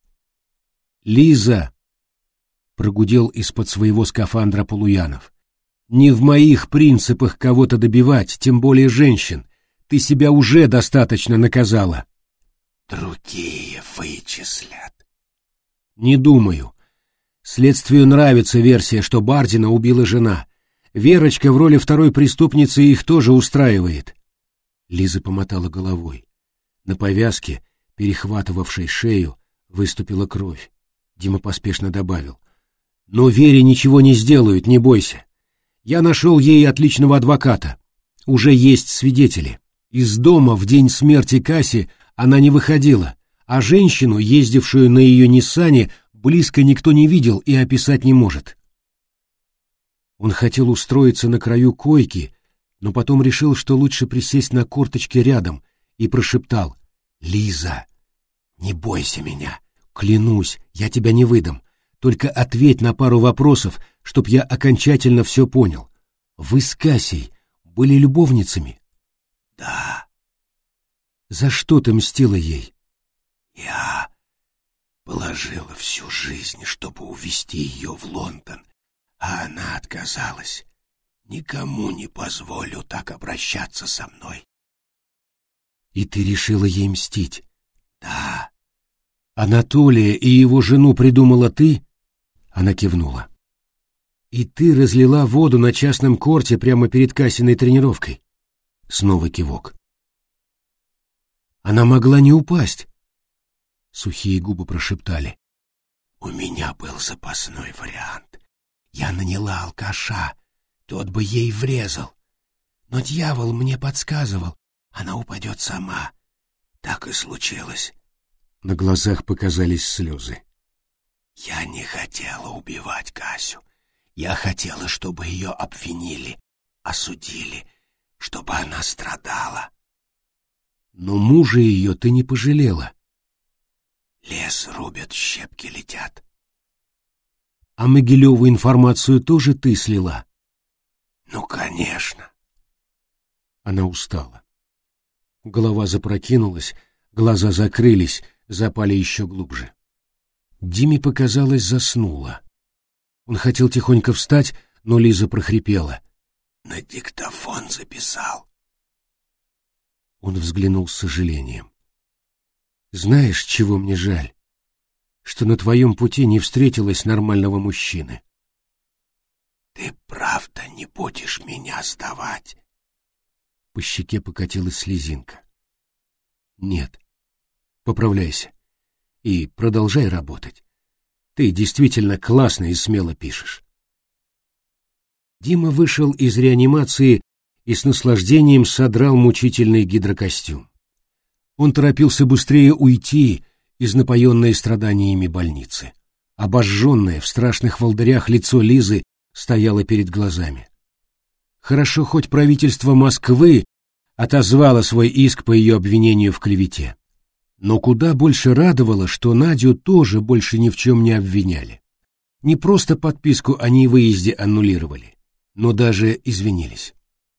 «Лиза!» — прогудел из-под своего скафандра Полуянов. «Не в моих принципах кого-то добивать, тем более женщин. Ты себя уже достаточно наказала». «Другие вычислят». «Не думаю. Следствию нравится версия, что Бардина убила жена. Верочка в роли второй преступницы их тоже устраивает». Лиза помотала головой. На повязке, перехватывавшей шею, выступила кровь. Дима поспешно добавил: «Но Вере ничего не сделают, не бойся. Я нашел ей отличного адвоката. Уже есть свидетели. Из дома в день смерти Касси она не выходила, а женщину, ездившую на ее Ниссане, близко никто не видел и описать не может». Он хотел устроиться на краю койки, но потом решил, что лучше присесть на корточки рядом, и прошептал: «Лиза, не бойся меня. Клянусь, я тебя не выдам. Только ответь на пару вопросов, чтоб я окончательно все понял. Вы с Касей были любовницами?» «Да». «За что ты мстила ей?» «Я положила всю жизнь, чтобы увезти ее в Лондон, а она отказалась. Никому не позволю так обращаться со мной». «И ты решила ей мстить?» «Да». «Анатолия и его жену придумала ты?» Она кивнула. «И ты разлила воду на частном корте прямо перед Касиной тренировкой?» Снова кивок. «Она могла не упасть?» Сухие губы прошептали. «У меня был запасной вариант. Я наняла алкаша, тот бы ей врезал. Но дьявол мне подсказывал, она упадет сама. Так и случилось». На глазах показались слезы. «Я не хотела убивать Касю. Я хотела, чтобы ее обвинили, осудили, чтобы она страдала». «Но мужа ее ты не пожалела». «Лес рубят, щепки летят». «А Могилеву информацию тоже ты слила?» «Ну, конечно». Она устала. Голова запрокинулась, глаза закрылись, запали еще глубже. Диме показалось, заснула. Он хотел тихонько встать, но Лиза прохрипела: «На диктофон записал». Он взглянул с сожалением. «Знаешь, чего мне жаль? Что на твоем пути не встретилось нормального мужчины». «Ты правда не будешь меня сдавать?» По щеке покатилась слезинка. «Нет. Поправляйся. И продолжай работать. Ты действительно классно и смело пишешь». Дима вышел из реанимации и с наслаждением содрал мучительный гидрокостюм. Он торопился быстрее уйти из напоенной страданиями больницы. Обожженное в страшных волдырях лицо Лизы стояло перед глазами. Хорошо, хоть правительство Москвы отозвало свой иск по ее обвинению в клевете. Но куда больше радовало, что Надю тоже больше ни в чем не обвиняли. Не просто подписку о невыезде аннулировали, но даже извинились.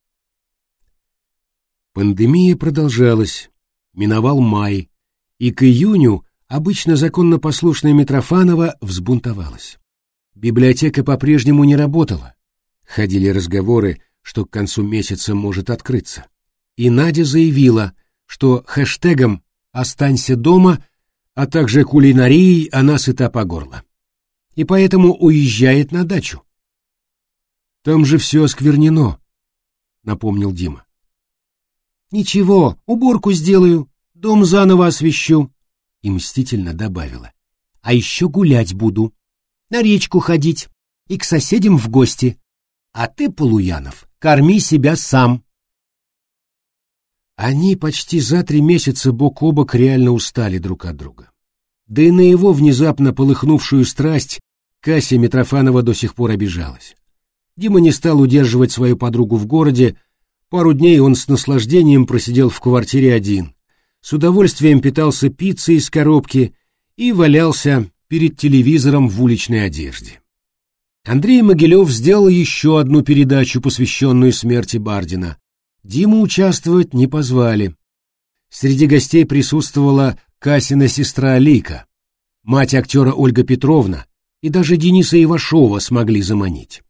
Пандемия продолжалась, миновал май, и к июню обычно законнопослушная Митрофанова взбунтовалась. Библиотека по-прежнему не работала. Ходили разговоры, что к концу месяца может открыться. И Надя заявила, что хэштегом «Останься дома», а также кулинарией она сыта по горло. И поэтому уезжает на дачу. «Там же все осквернено», — напомнил Дима. «Ничего, уборку сделаю, дом заново освещу», — и мстительно добавила. «А еще гулять буду, на речку ходить и к соседям в гости. А ты, Полуянов, корми себя сам». Они почти за три месяца бок о бок реально устали друг от друга. Да и на его внезапно полыхнувшую страсть Кася Митрофанова до сих пор обижалась. Дима не стал удерживать свою подругу в городе. Пару дней он с наслаждением просидел в квартире один, с удовольствием питался пиццей из коробки и валялся перед телевизором в уличной одежде. Андрей Могилев сделал еще одну передачу, посвященную смерти Бардина. Диму участвовать не позвали. Среди гостей присутствовала Касина сестра Лика, мать актера Ольга Петровна, и даже Дениса Ивашова смогли заманить.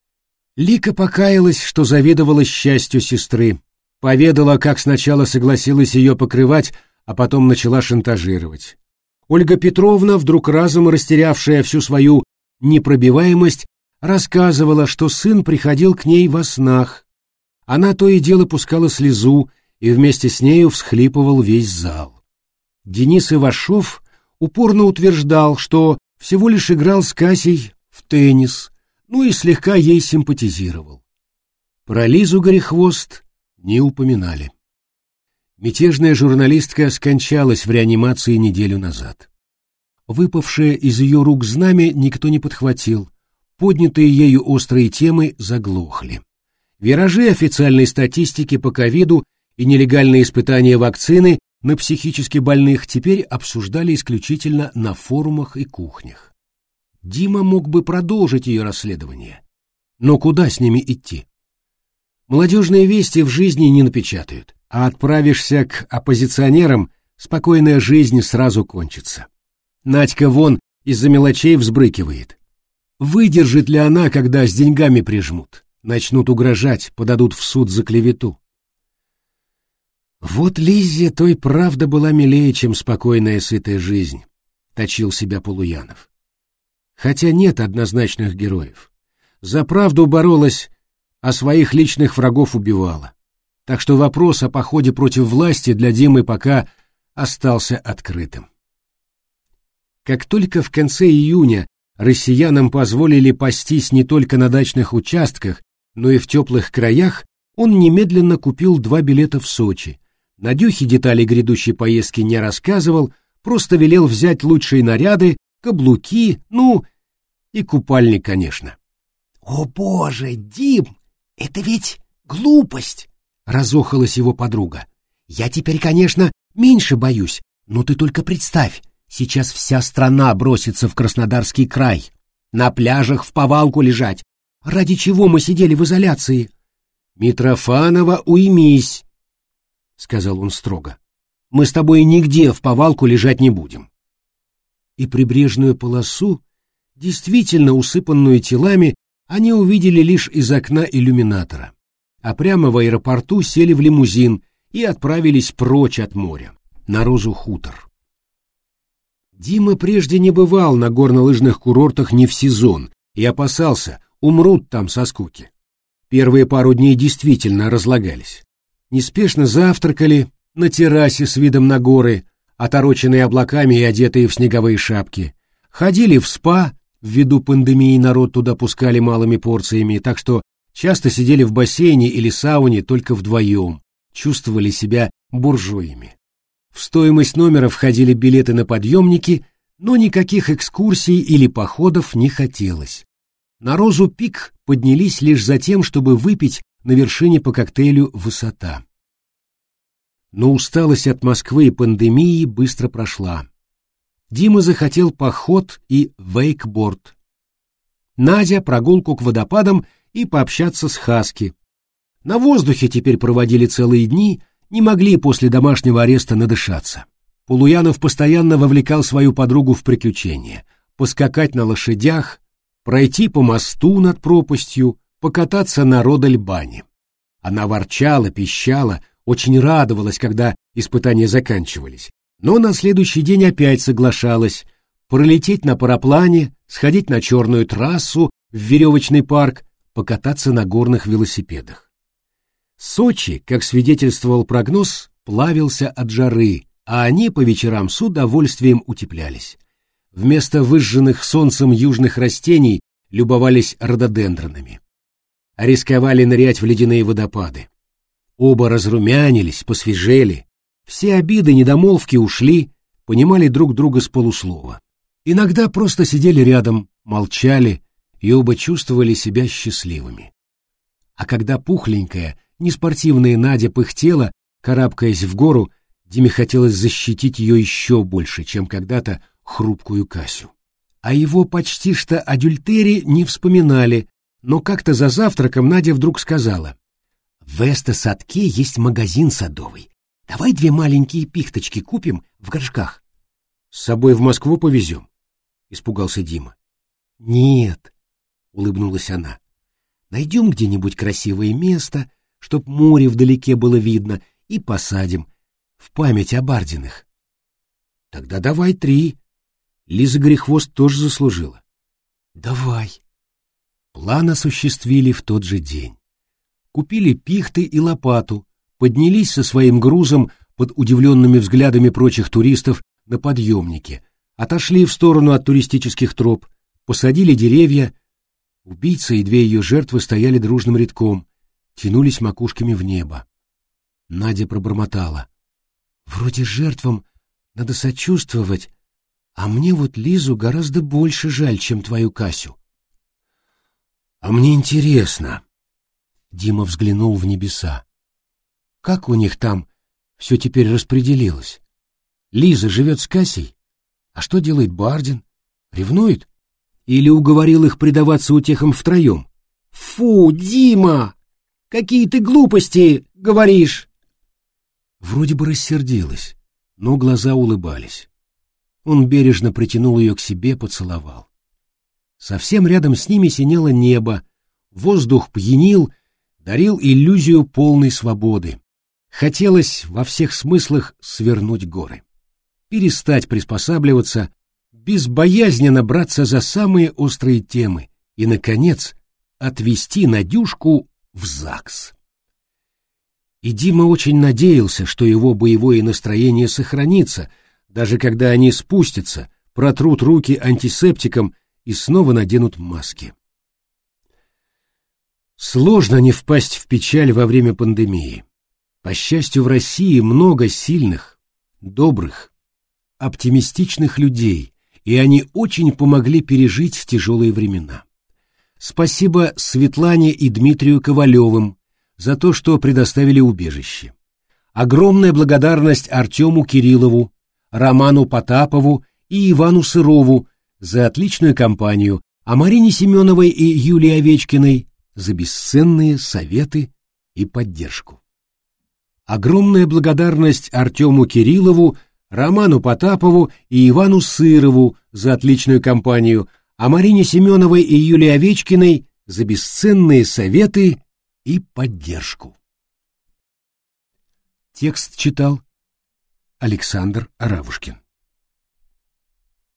Лика покаялась, что завидовала счастью сестры, поведала, как сначала согласилась ее покрывать, а потом начала шантажировать. Ольга Петровна, вдруг разом растерявшая всю свою непробиваемость, рассказывала, что сын приходил к ней во снах. Она то и дело пускала слезу, и вместе с нею всхлипывал весь зал. Денис Ивашов упорно утверждал, что всего лишь играл с Касей в теннис, ну и слегка ей симпатизировал. Про Лизу Горехвост не упоминали. Мятежная журналистка скончалась в реанимации неделю назад. Выпавшее из ее рук знамя никто не подхватил, поднятые ею острые темы заглохли. Виражи официальной статистики по ковиду и нелегальные испытания вакцины на психически больных теперь обсуждали исключительно на форумах и кухнях. Дима мог бы продолжить ее расследование. Но куда с ними идти? Молодежные вести в жизни не напечатают, а отправишься к оппозиционерам, спокойная жизнь сразу кончится. Надька вон из-за мелочей взбрыкивает. Выдержит ли она, когда с деньгами прижмут? Начнут угрожать, подадут в суд за клевету. Вот Лизе той правда была милее, чем спокойная сытая жизнь, точил себя Полуянов. Хотя нет однозначных героев. За правду боролась, а своих личных врагов убивала. Так что вопрос о походе против власти для Димы пока остался открытым. Как только в конце июня россиянам позволили пастись не только на дачных участках, но и в теплых краях, он немедленно купил два билета в Сочи. Надюхе детали грядущей поездки не рассказывал, просто велел взять лучшие наряды, каблуки, ну и купальник, конечно. «О боже, Дим, это ведь глупость!» — разохалась его подруга. «Я теперь, конечно, меньше боюсь, но ты только представь, сейчас вся страна бросится в Краснодарский край, на пляжах в повалку лежать. Ради чего мы сидели в изоляции?» «Митрофанова, уймись», — сказал он строго. «Мы с тобой нигде в повалку лежать не будем». И прибрежную полосу, действительно усыпанную телами, они увидели лишь из окна иллюминатора, а прямо в аэропорту сели в лимузин и отправились прочь от моря, на Розу-хутор. Дима прежде не бывал на горнолыжных курортах не в сезон и опасался, умрут там со скуки. Первые пару дней действительно разлагались. Неспешно завтракали на террасе с видом на горы, отороченные облаками и одетые в снеговые шапки. Ходили в спа, ввиду пандемии народ туда пускали малыми порциями, так что Часто сидели в бассейне или сауне только вдвоем, чувствовали себя буржуями. В стоимость номера входили билеты на подъемники, но никаких экскурсий или походов не хотелось. На Розу Пик поднялись лишь за тем, чтобы выпить на вершине по коктейлю «Высота». Но усталость от Москвы и пандемии быстро прошла. Дима захотел поход и вейкборд. Надя — прогулку к водопадам и пообщаться с хаски. На воздухе теперь проводили целые дни, не могли после домашнего ареста надышаться. Полуянов постоянно вовлекал свою подругу в приключения. Поскакать на лошадях, пройти по мосту над пропастью, покататься на Родельбане. Она ворчала, пищала, очень радовалась, когда испытания заканчивались, но на следующий день опять соглашалась пролететь на параплане, сходить на черную трассу в веревочный парк, покататься на горных велосипедах. Сочи, как свидетельствовал прогноз, плавился от жары, а они по вечерам с удовольствием утеплялись. Вместо выжженных солнцем южных растений любовались рододендронами. Рисковали нырять в ледяные водопады. Оба разрумянились, посвежели. Все обиды, недомолвки ушли, понимали друг друга с полуслова. Иногда просто сидели рядом, молчали, и оба чувствовали себя счастливыми. А когда пухленькая, неспортивная Надя пыхтела, карабкаясь в гору, Диме хотелось защитить ее еще больше, чем когда-то хрупкую Касю. О его почти что адюльтере не вспоминали, но как-то за завтраком Надя вдруг сказала: «В Эсто-садке есть магазин садовый. Давай две маленькие пихточки купим в горшках». «С собой в Москву повезем?» — испугался Дима. «Нет», — улыбнулась она. «Найдем где-нибудь красивое место, чтоб море вдалеке было видно, и посадим, в память о Бардиных». «Тогда давай три. Лиза Грехвост тоже заслужила». «Давай». План осуществили в тот же день. Купили пихты и лопату, поднялись со своим грузом под удивленными взглядами прочих туристов на подъемнике, отошли в сторону от туристических троп, посадили деревья. Убийца и две ее жертвы стояли дружным рядком, тянулись макушками в небо. Надя пробормотала: «Вроде жертвам надо сочувствовать, а мне вот Лизу гораздо больше жаль, чем твою Касю». «А мне интересно», — Дима взглянул в небеса, «как у них там все теперь распределилось? Лиза живет с Касей? А что делает Бардин? Ревнует? Или уговорил их предаваться утехам втроем?» «Фу, Дима! Какие ты глупости говоришь!» Вроде бы рассердилась, но глаза улыбались. Он бережно притянул ее к себе, поцеловал. Совсем рядом с ними синело небо, воздух пьянил, дарил иллюзию полной свободы. Хотелось во всех смыслах свернуть горы, перестать приспосабливаться, безбоязненно браться за самые острые темы и, наконец, отвезти Надюшку в ЗАГС. И Дима очень надеялся, что его боевое настроение сохранится, даже когда они спустятся, протрут руки антисептиком и снова наденут маски. Сложно не впасть в печаль во время пандемии. По счастью, в России много сильных, добрых, оптимистичных людей, и они очень помогли пережить тяжелые времена. Спасибо Светлане и Дмитрию Ковалевым за то, что предоставили убежище. Огромная благодарность Артему Кириллову, Роману Потапову и Ивану Сырову за отличную компанию, а Марине Семеновой и Юлии Овечкиной за бесценные советы и поддержку. Огромная благодарность Артему Кириллову, Роману Потапову и Ивану Сырову за отличную компанию, а Марине Семеновой и Юлии Овечкиной за бесценные советы и поддержку. Текст читал Александр Аравушкин.